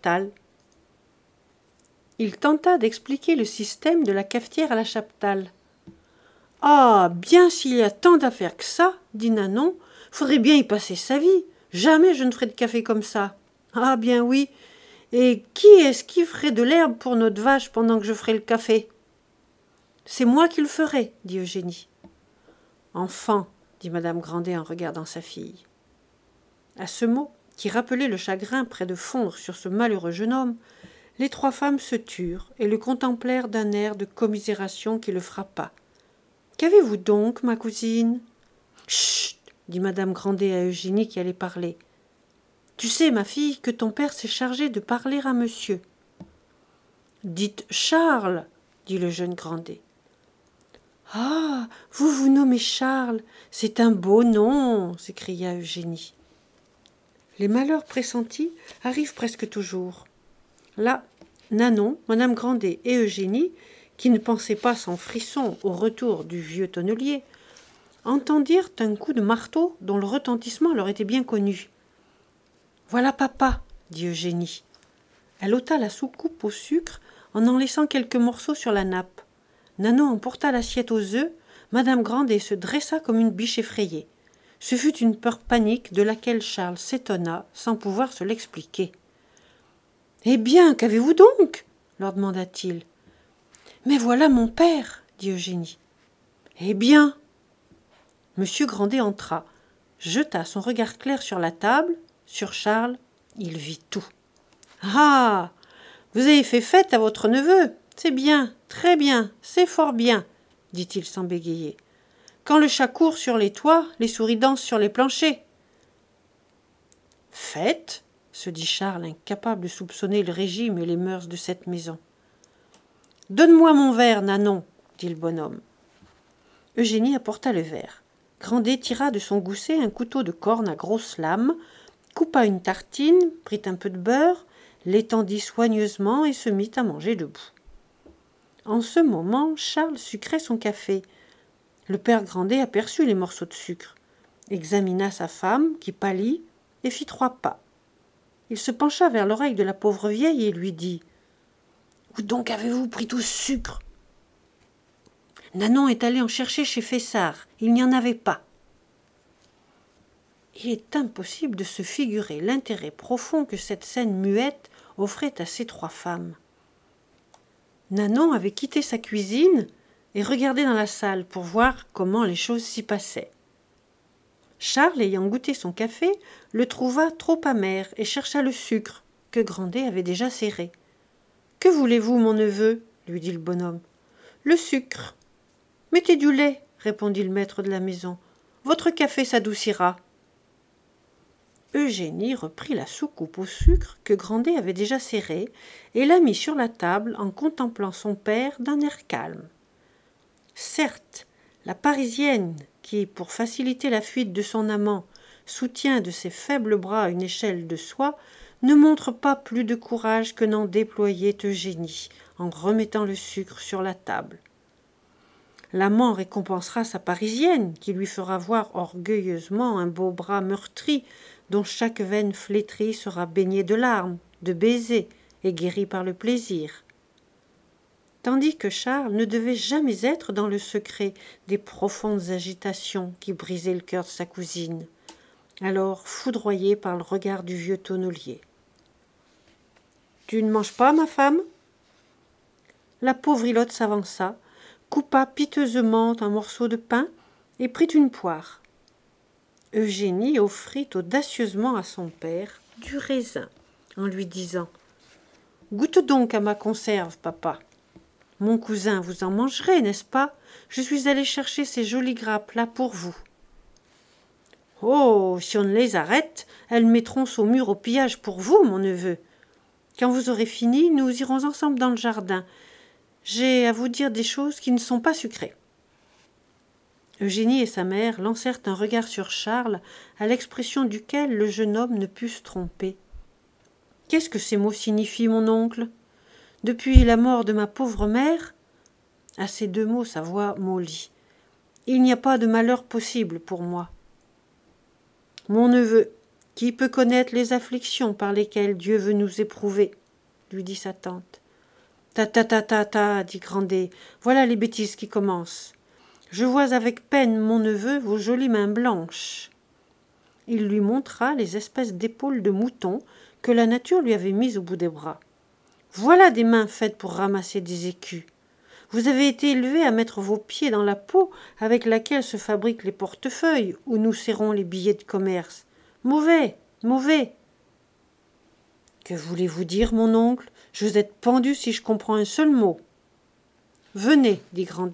Il tenta d'expliquer le système de la cafetière à la Chaptal. « Ah, bien s'il y a tant d'affaires que ça, dit Nanon, faudrait bien y passer sa vie. Jamais je ne ferai de café comme ça. Ah, bien oui. Et qui est-ce qui ferait de l'herbe pour notre vache pendant que je ferai le café? C'est moi qui le ferai, dit Eugénie. Enfant, dit madame Grandet en regardant sa fille. À ce mot, qui rappelait le chagrin près de fondre sur ce malheureux jeune homme, les trois femmes se turent et le contemplèrent d'un air de commisération qui le frappa. « Qu'avez-vous donc, ma cousine ?»« Chut !» dit madame Grandet à Eugénie qui allait parler. « Tu sais, ma fille, que ton père s'est chargé de parler à monsieur. »« Dites Charles !» dit le jeune Grandet. « Ah, vous vous nommez Charles, c'est un beau nom !» s'écria Eugénie. Les malheurs pressentis arrivent presque toujours. Là, Nanon, madame Grandet et Eugénie, qui ne pensaient pas sans frisson au retour du vieux tonnelier, entendirent un coup de marteau dont le retentissement leur était bien connu. « Voilà papa, » dit Eugénie. Elle ôta la soucoupe au sucre en en laissant quelques morceaux sur la nappe. Nanon emporta l'assiette aux œufs, madame Grandet se dressa comme une biche effrayée. Ce fut une peur panique de laquelle Charles s'étonna sans pouvoir se l'expliquer. « Eh bien, qu'avez-vous donc ?» leur demanda-t-il. « Mais voilà mon père, » dit Eugénie. « Eh bien ?» Monsieur Grandet entra, jeta son regard clair sur la table, sur Charles, il vit tout. « Ah, vous avez fait fête à votre neveu, c'est bien, très bien, c'est fort bien, » dit-il sans bégayer. « Quand le chat court sur les toits, les souris dansent sur les planchers. »« Fête ?» se dit Charles, incapable de soupçonner le régime et les mœurs de cette maison. « Donne-moi mon verre, Nanon, » dit le bonhomme. Eugénie apporta le verre. Grandet tira de son gousset un couteau de corne à grosse lame, coupa une tartine, prit un peu de beurre, l'étendit soigneusement et se mit à manger debout. En ce moment, Charles sucrait son café. Le père Grandet aperçut les morceaux de sucre, examina sa femme, qui pâlit, et fit trois pas. Il se pencha vers l'oreille de la pauvre vieille et lui dit « Où donc avez-vous pris tout ce sucre ?»« Nanon est allée en chercher chez Fessard. Il n'y en avait pas. » Il est impossible de se figurer l'intérêt profond que cette scène muette offrait à ces trois femmes. Nanon avait quitté sa cuisine et regardait dans la salle pour voir comment les choses s'y passaient. Charles, ayant goûté son café, le trouva trop amer et chercha le sucre, que Grandet avait déjà serré. « Que voulez-vous, mon neveu ?» lui dit le bonhomme. « Le sucre. »« Mettez du lait, » répondit le maître de la maison. « Votre café s'adoucira. » Eugénie reprit la soucoupe au sucre que Grandet avait déjà serrée et la mit sur la table en contemplant son père d'un air calme. Certes, la Parisienne, qui, pour faciliter la fuite de son amant, soutient de ses faibles bras une échelle de soie, ne montre pas plus de courage que n'en déployait Eugénie en remettant le sucre sur la table. L'amant récompensera sa Parisienne, qui lui fera voir orgueilleusement un beau bras meurtri, dont chaque veine flétrie sera baignée de larmes, de baisers, et guérie par le plaisir. Tandis que Charles ne devait jamais être dans le secret des profondes agitations qui brisaient le cœur de sa cousine. alors foudroyé par le regard du vieux tonnelier. « Tu ne manges pas, ma femme ?» La pauvre Ilote s'avança, coupa piteusement un morceau de pain et prit une poire. Eugénie offrit audacieusement à son père du raisin, en lui disant « Goûte donc à ma conserve, papa. Mon cousin, vous en mangerez, n'est-ce pas? Je suis allée chercher ces jolies grappes-là pour vous. » « Oh, si on ne les arrête, elles mettront Saumur au pillage pour vous, mon neveu. Quand vous aurez fini, nous irons ensemble dans le jardin. J'ai à vous dire des choses qui ne sont pas sucrées. » Eugénie et sa mère lancèrent un regard sur Charles, à l'expression duquel le jeune homme ne put se tromper. « Qu'est-ce que ces mots signifient, mon oncle? Depuis la mort de ma pauvre mère ?» À ces deux mots, sa voix mollit. « Il n'y a pas de malheur possible pour moi. » « Mon neveu, qui peut connaître les afflictions par lesquelles Dieu veut nous éprouver ?» lui dit sa tante. « Ta ta ta ta ta, dit Grandet, voilà les bêtises qui commencent. Je vois avec peine, mon neveu, vos jolies mains blanches. » Il lui montra les espèces d'épaules de mouton que la nature lui avait mises au bout des bras. « Voilà des mains faites pour ramasser des écus. Vous avez été élevé à mettre vos pieds dans la peau avec laquelle se fabriquent les portefeuilles où nous serrons les billets de commerce. Mauvais, mauvais. » « Que voulez-vous dire, mon oncle? Je vous êtes pendu si je comprends un seul mot. »« Venez, dit Grandet. »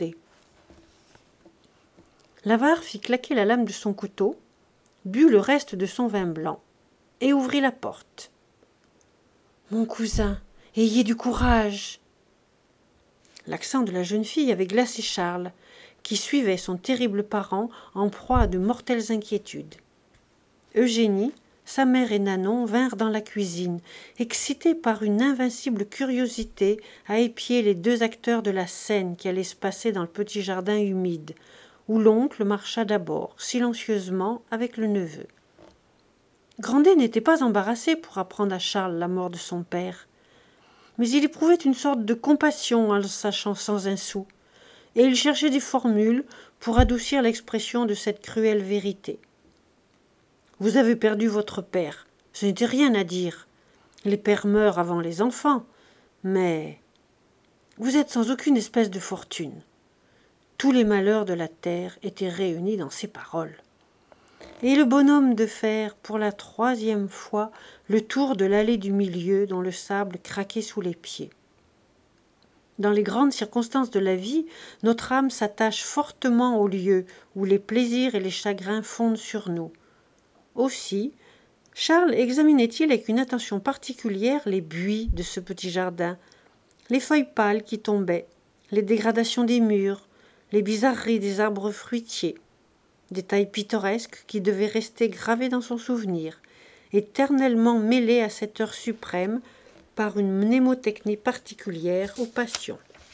L'avare fit claquer la lame de son couteau, but le reste de son vin blanc et ouvrit la porte. « Mon cousin, ayez du courage !» L'accent de la jeune fille avait glacé Charles, qui suivait son terrible parent en proie à de mortelles inquiétudes. Eugénie, sa mère et Nanon vinrent dans la cuisine, excités par une invincible curiosité à épier les deux acteurs de la scène qui allait se passer dans le petit jardin humide, où l'oncle marcha d'abord, silencieusement, avec le neveu. Grandet n'était pas embarrassé pour apprendre à Charles la mort de son père, mais il éprouvait une sorte de compassion en le sachant sans un sou, et il cherchait des formules pour adoucir l'expression de cette cruelle vérité. « Vous avez perdu votre père, ce n'était rien à dire. Les pères meurent avant les enfants, mais vous êtes sans aucune espèce de fortune. » Tous les malheurs de la terre étaient réunis dans ces paroles. Et le bonhomme de faire pour la troisième fois le tour de l'allée du milieu dont le sable craquait sous les pieds. Dans les grandes circonstances de la vie, notre âme s'attache fortement aux lieux où les plaisirs et les chagrins fondent sur nous. Aussi, Charles examinait-il avec une attention particulière les buis de ce petit jardin, les feuilles pâles qui tombaient, les dégradations des murs, les bizarreries des arbres fruitiers, détails pittoresques qui devaient rester gravés dans son souvenir, éternellement mêlés à cette heure suprême par une mnémotechnie particulière aux passions.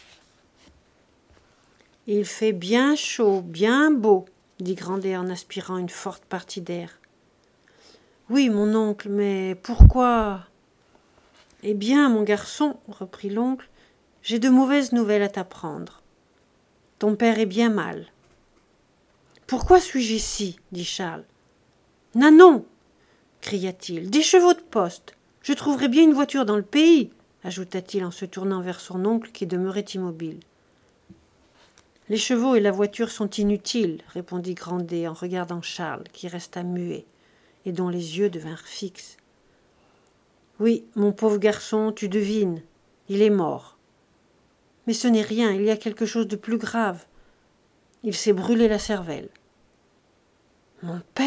« Il fait bien chaud, bien beau, » dit Grandet en aspirant une forte partie d'air. « Oui, mon oncle, mais pourquoi ?»« Eh bien, mon garçon, reprit l'oncle, j'ai de mauvaises nouvelles à t'apprendre. Ton père est bien mal. »« Pourquoi suis-je ici ?» dit Charles. « Nanon !» cria-t-il. « Des chevaux de poste. Je trouverai bien une voiture dans le pays, » ajouta-t-il en se tournant vers son oncle qui demeurait immobile. « Les chevaux et la voiture sont inutiles, » répondit Grandet en regardant Charles, qui resta muet, et dont les yeux devinrent fixes. « Oui, mon pauvre garçon, tu devines, il est mort. Mais ce n'est rien, il y a quelque chose de plus grave. Il s'est brûlé la cervelle. »« Mon père ?» ?»«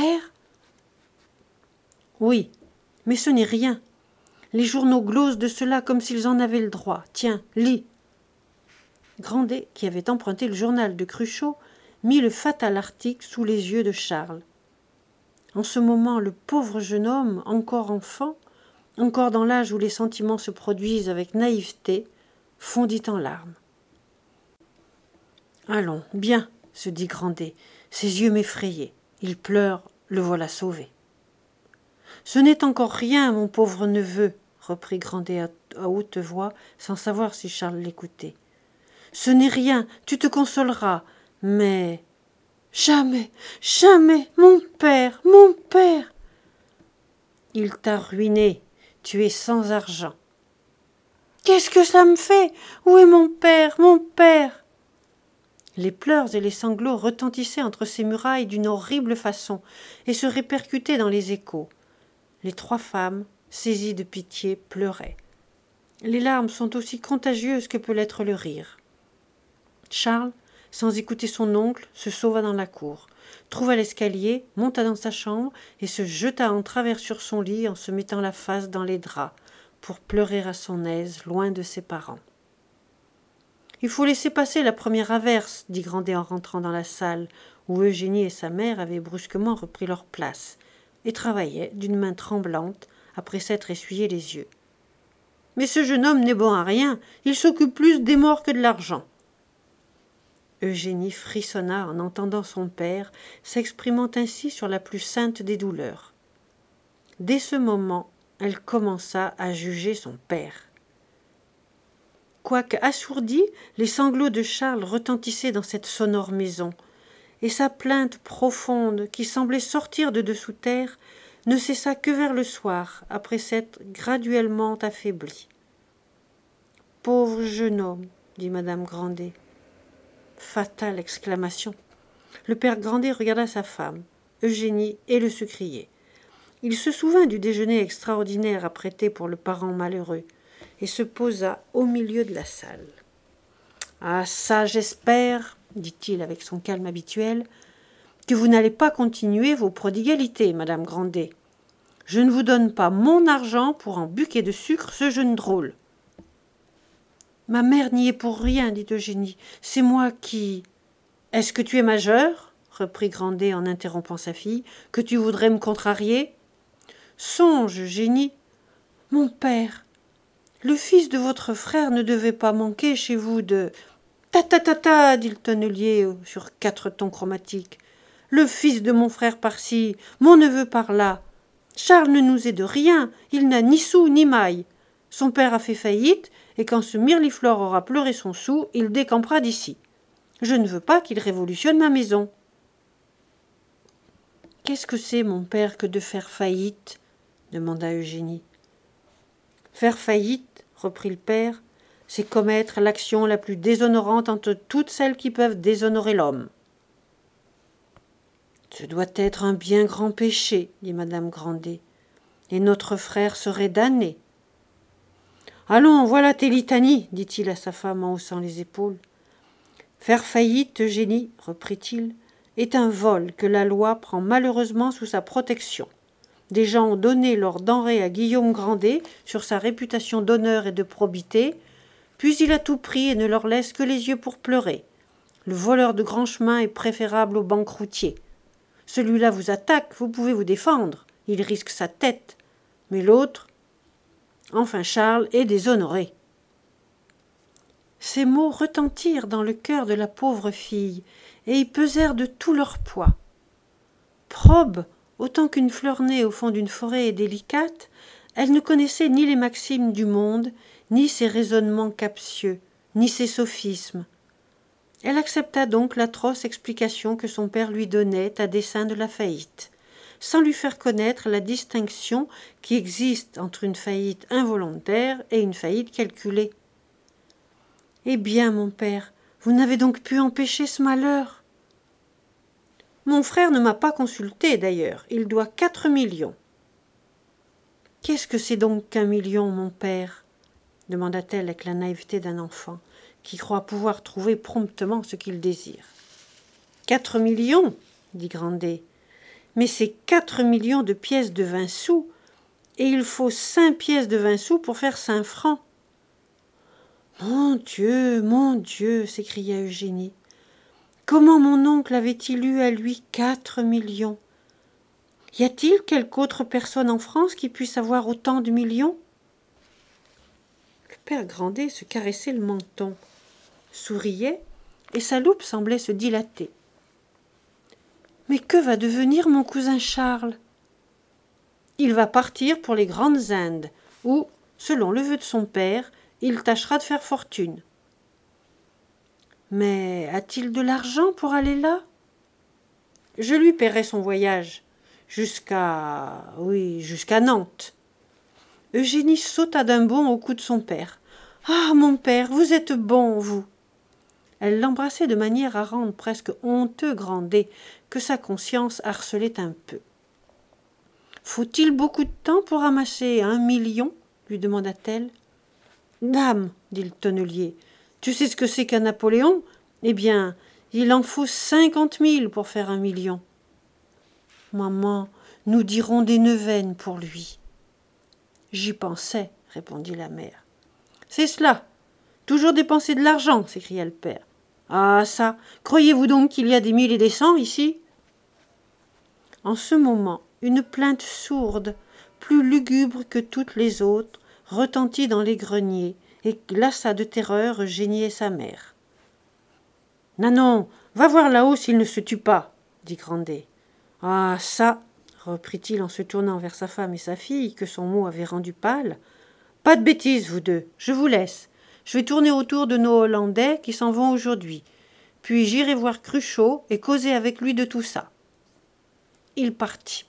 Oui, mais ce n'est rien. Les journaux glosent de cela comme s'ils en avaient le droit. Tiens, lis. » Grandet, qui avait emprunté le journal de Cruchot, mit le fatal article sous les yeux de Charles. En ce moment, le pauvre jeune homme, encore enfant, encore dans l'âge où les sentiments se produisent avec naïveté, fondit en larmes. « Allons, bien, se dit Grandet, ses yeux m'effrayaient. Il pleure, le voilà sauvé. »« Ce n'est encore rien, mon pauvre neveu, reprit Grandet à, à haute voix, sans savoir si Charles l'écoutait. Ce n'est rien, tu te consoleras, mais Jamais, jamais, mon père, mon père. Il t'a ruiné, tu es sans argent. Qu'est-ce que ça me fait? Où est mon père, mon père? Les pleurs et les sanglots retentissaient entre ces murailles d'une horrible façon et se répercutaient dans les échos. Les trois femmes, saisies de pitié, pleuraient. Les larmes sont aussi contagieuses que peut l'être le rire. Charles, sans écouter son oncle, se sauva dans la cour, trouva l'escalier, monta dans sa chambre et se jeta en travers sur son lit en se mettant la face dans les draps pour pleurer à son aise, loin de ses parents. « Il faut laisser passer la première averse, dit Grandet en rentrant dans la salle, où Eugénie et sa mère avaient brusquement repris leur place, et travaillaient d'une main tremblante après s'être essuyé les yeux. « Mais ce jeune homme n'est bon à rien, il s'occupe plus des morts que de l'argent. » Eugénie frissonna en entendant son père s'exprimant ainsi sur la plus sainte des douleurs. Dès ce moment, elle commença à juger son père. Quoique assourdis, les sanglots de Charles retentissaient dans cette sonore maison, et sa plainte profonde, qui semblait sortir de dessous terre, ne cessa que vers le soir, après s'être graduellement affaiblie. « Pauvre jeune homme, dit madame Grandet. » Fatale exclamation. Le père Grandet regarda sa femme, Eugénie et le sucrier. Il se souvint du déjeuner extraordinaire apprêté pour le parent malheureux et se posa au milieu de la salle. « Ah ça, j'espère, dit-il avec son calme habituel, que vous n'allez pas continuer vos prodigalités, madame Grandet. Je ne vous donne pas mon argent pour un buquet de sucre, ce jeune drôle. » « Ma mère n'y est pour rien, dit Eugénie. C'est moi qui... »« Est-ce que tu es majeur, reprit Grandet en interrompant sa fille, que tu voudrais me contrarier ? Songe, Eugénie. Mon père, le fils de votre frère ne devait pas manquer chez vous de... Ta ta ta ta, dit le tonnelier sur quatre tons chromatiques. Le fils de mon frère par-ci, mon neveu par-là. Charles ne nous est de rien, il n'a ni sou ni maille. Son père a fait faillite, et quand ce Mirliflor aura pleuré son sou, il décampera d'ici. Je ne veux pas qu'il révolutionne ma maison. « Qu'est-ce que c'est, mon père, que de faire faillite ?» demanda Eugénie. « Faire faillite, reprit le père, c'est commettre l'action la plus déshonorante entre toutes celles qui peuvent déshonorer l'homme. »« Ce doit être un bien grand péché, dit madame Grandet, et notre frère serait damné. » « Allons, voilà tes litanies, dit-il à sa femme en haussant les épaules. Faire faillite, Eugénie, reprit-il, est un vol que la loi prend malheureusement sous sa protection. Des gens ont donné leurs denrées à Guillaume Grandet sur sa réputation d'honneur et de probité, puis il a tout pris et ne leur laisse que les yeux pour pleurer. Le voleur de grand chemin est préférable au banqueroutier. Celui-là vous attaque, vous pouvez vous défendre, il risque sa tête, mais l'autre... Enfin, Charles est déshonoré. » Ces mots retentirent dans le cœur de la pauvre fille et y pesèrent de tout leur poids. Probe, autant qu'une fleur née au fond d'une forêt est délicate, elle ne connaissait ni les maximes du monde, ni ses raisonnements captieux, ni ses sophismes. Elle accepta donc l'atroce explication que son père lui donnait à dessein de la faillite, sans lui faire connaître la distinction qui existe entre une faillite involontaire et une faillite calculée. « Eh bien, mon père, vous n'avez donc pu empêcher ce malheur ?»« Mon frère ne m'a pas consulté, d'ailleurs. Il doit quatre millions. »« Qu'est-ce que c'est donc qu'un million, mon père ?» demanda-t-elle avec la naïveté d'un enfant qui croit pouvoir trouver promptement ce qu'il désire. « Quatre millions, dit Grandet. Mais c'est quatre millions de pièces de vingt sous, et il faut cinq pièces de vingt sous pour faire cinq francs. »« Mon Dieu, mon Dieu !» s'écria Eugénie. « Comment mon oncle avait-il eu à lui quatre millions ? Y a-t-il quelque autre personne en France qui puisse avoir autant de millions ?» Le père Grandet se caressait le menton, souriait, et sa loupe semblait se dilater. « Mais que va devenir mon cousin Charles ? » Il va partir pour les grandes Indes, où, selon le vœu de son père, il tâchera de faire fortune. « Mais a-t-il de l'argent pour aller là ? Je lui paierai son voyage. Jusqu'à... oui, jusqu'à Nantes. » Eugénie sauta d'un bond au cou de son père. « Ah, mon père, vous êtes bon, vous !» Elle l'embrassait de manière à rendre presque honteux Grandet, que sa conscience harcelait un peu. « Faut-il beaucoup de temps pour amasser un million ?» lui demanda-t-elle. « Dame, dit le tonnelier, tu sais ce que c'est qu'un Napoléon ? Eh bien, il en faut cinquante mille pour faire un million. »« Maman, nous dirons des neuvaines pour lui. »« J'y pensais, répondit la mère. »« C'est cela. Toujours dépenser de l'argent, s'écria le père. Ah ça, croyez-vous donc qu'il y a des mille et des cents ici ?» En ce moment, une plainte sourde, plus lugubre que toutes les autres, retentit dans les greniers et glaça de terreur Eugénie et sa mère. « Nanon, va voir là-haut s'il ne se tue pas, dit Grandet. « Ah ça, reprit-il en se tournant vers sa femme et sa fille, que son mot avait rendu pâle. Pas de bêtises, vous deux, je vous laisse. Je vais tourner autour de nos Hollandais qui s'en vont aujourd'hui. Puis j'irai voir Cruchot et causer avec lui de tout ça. » Il partit.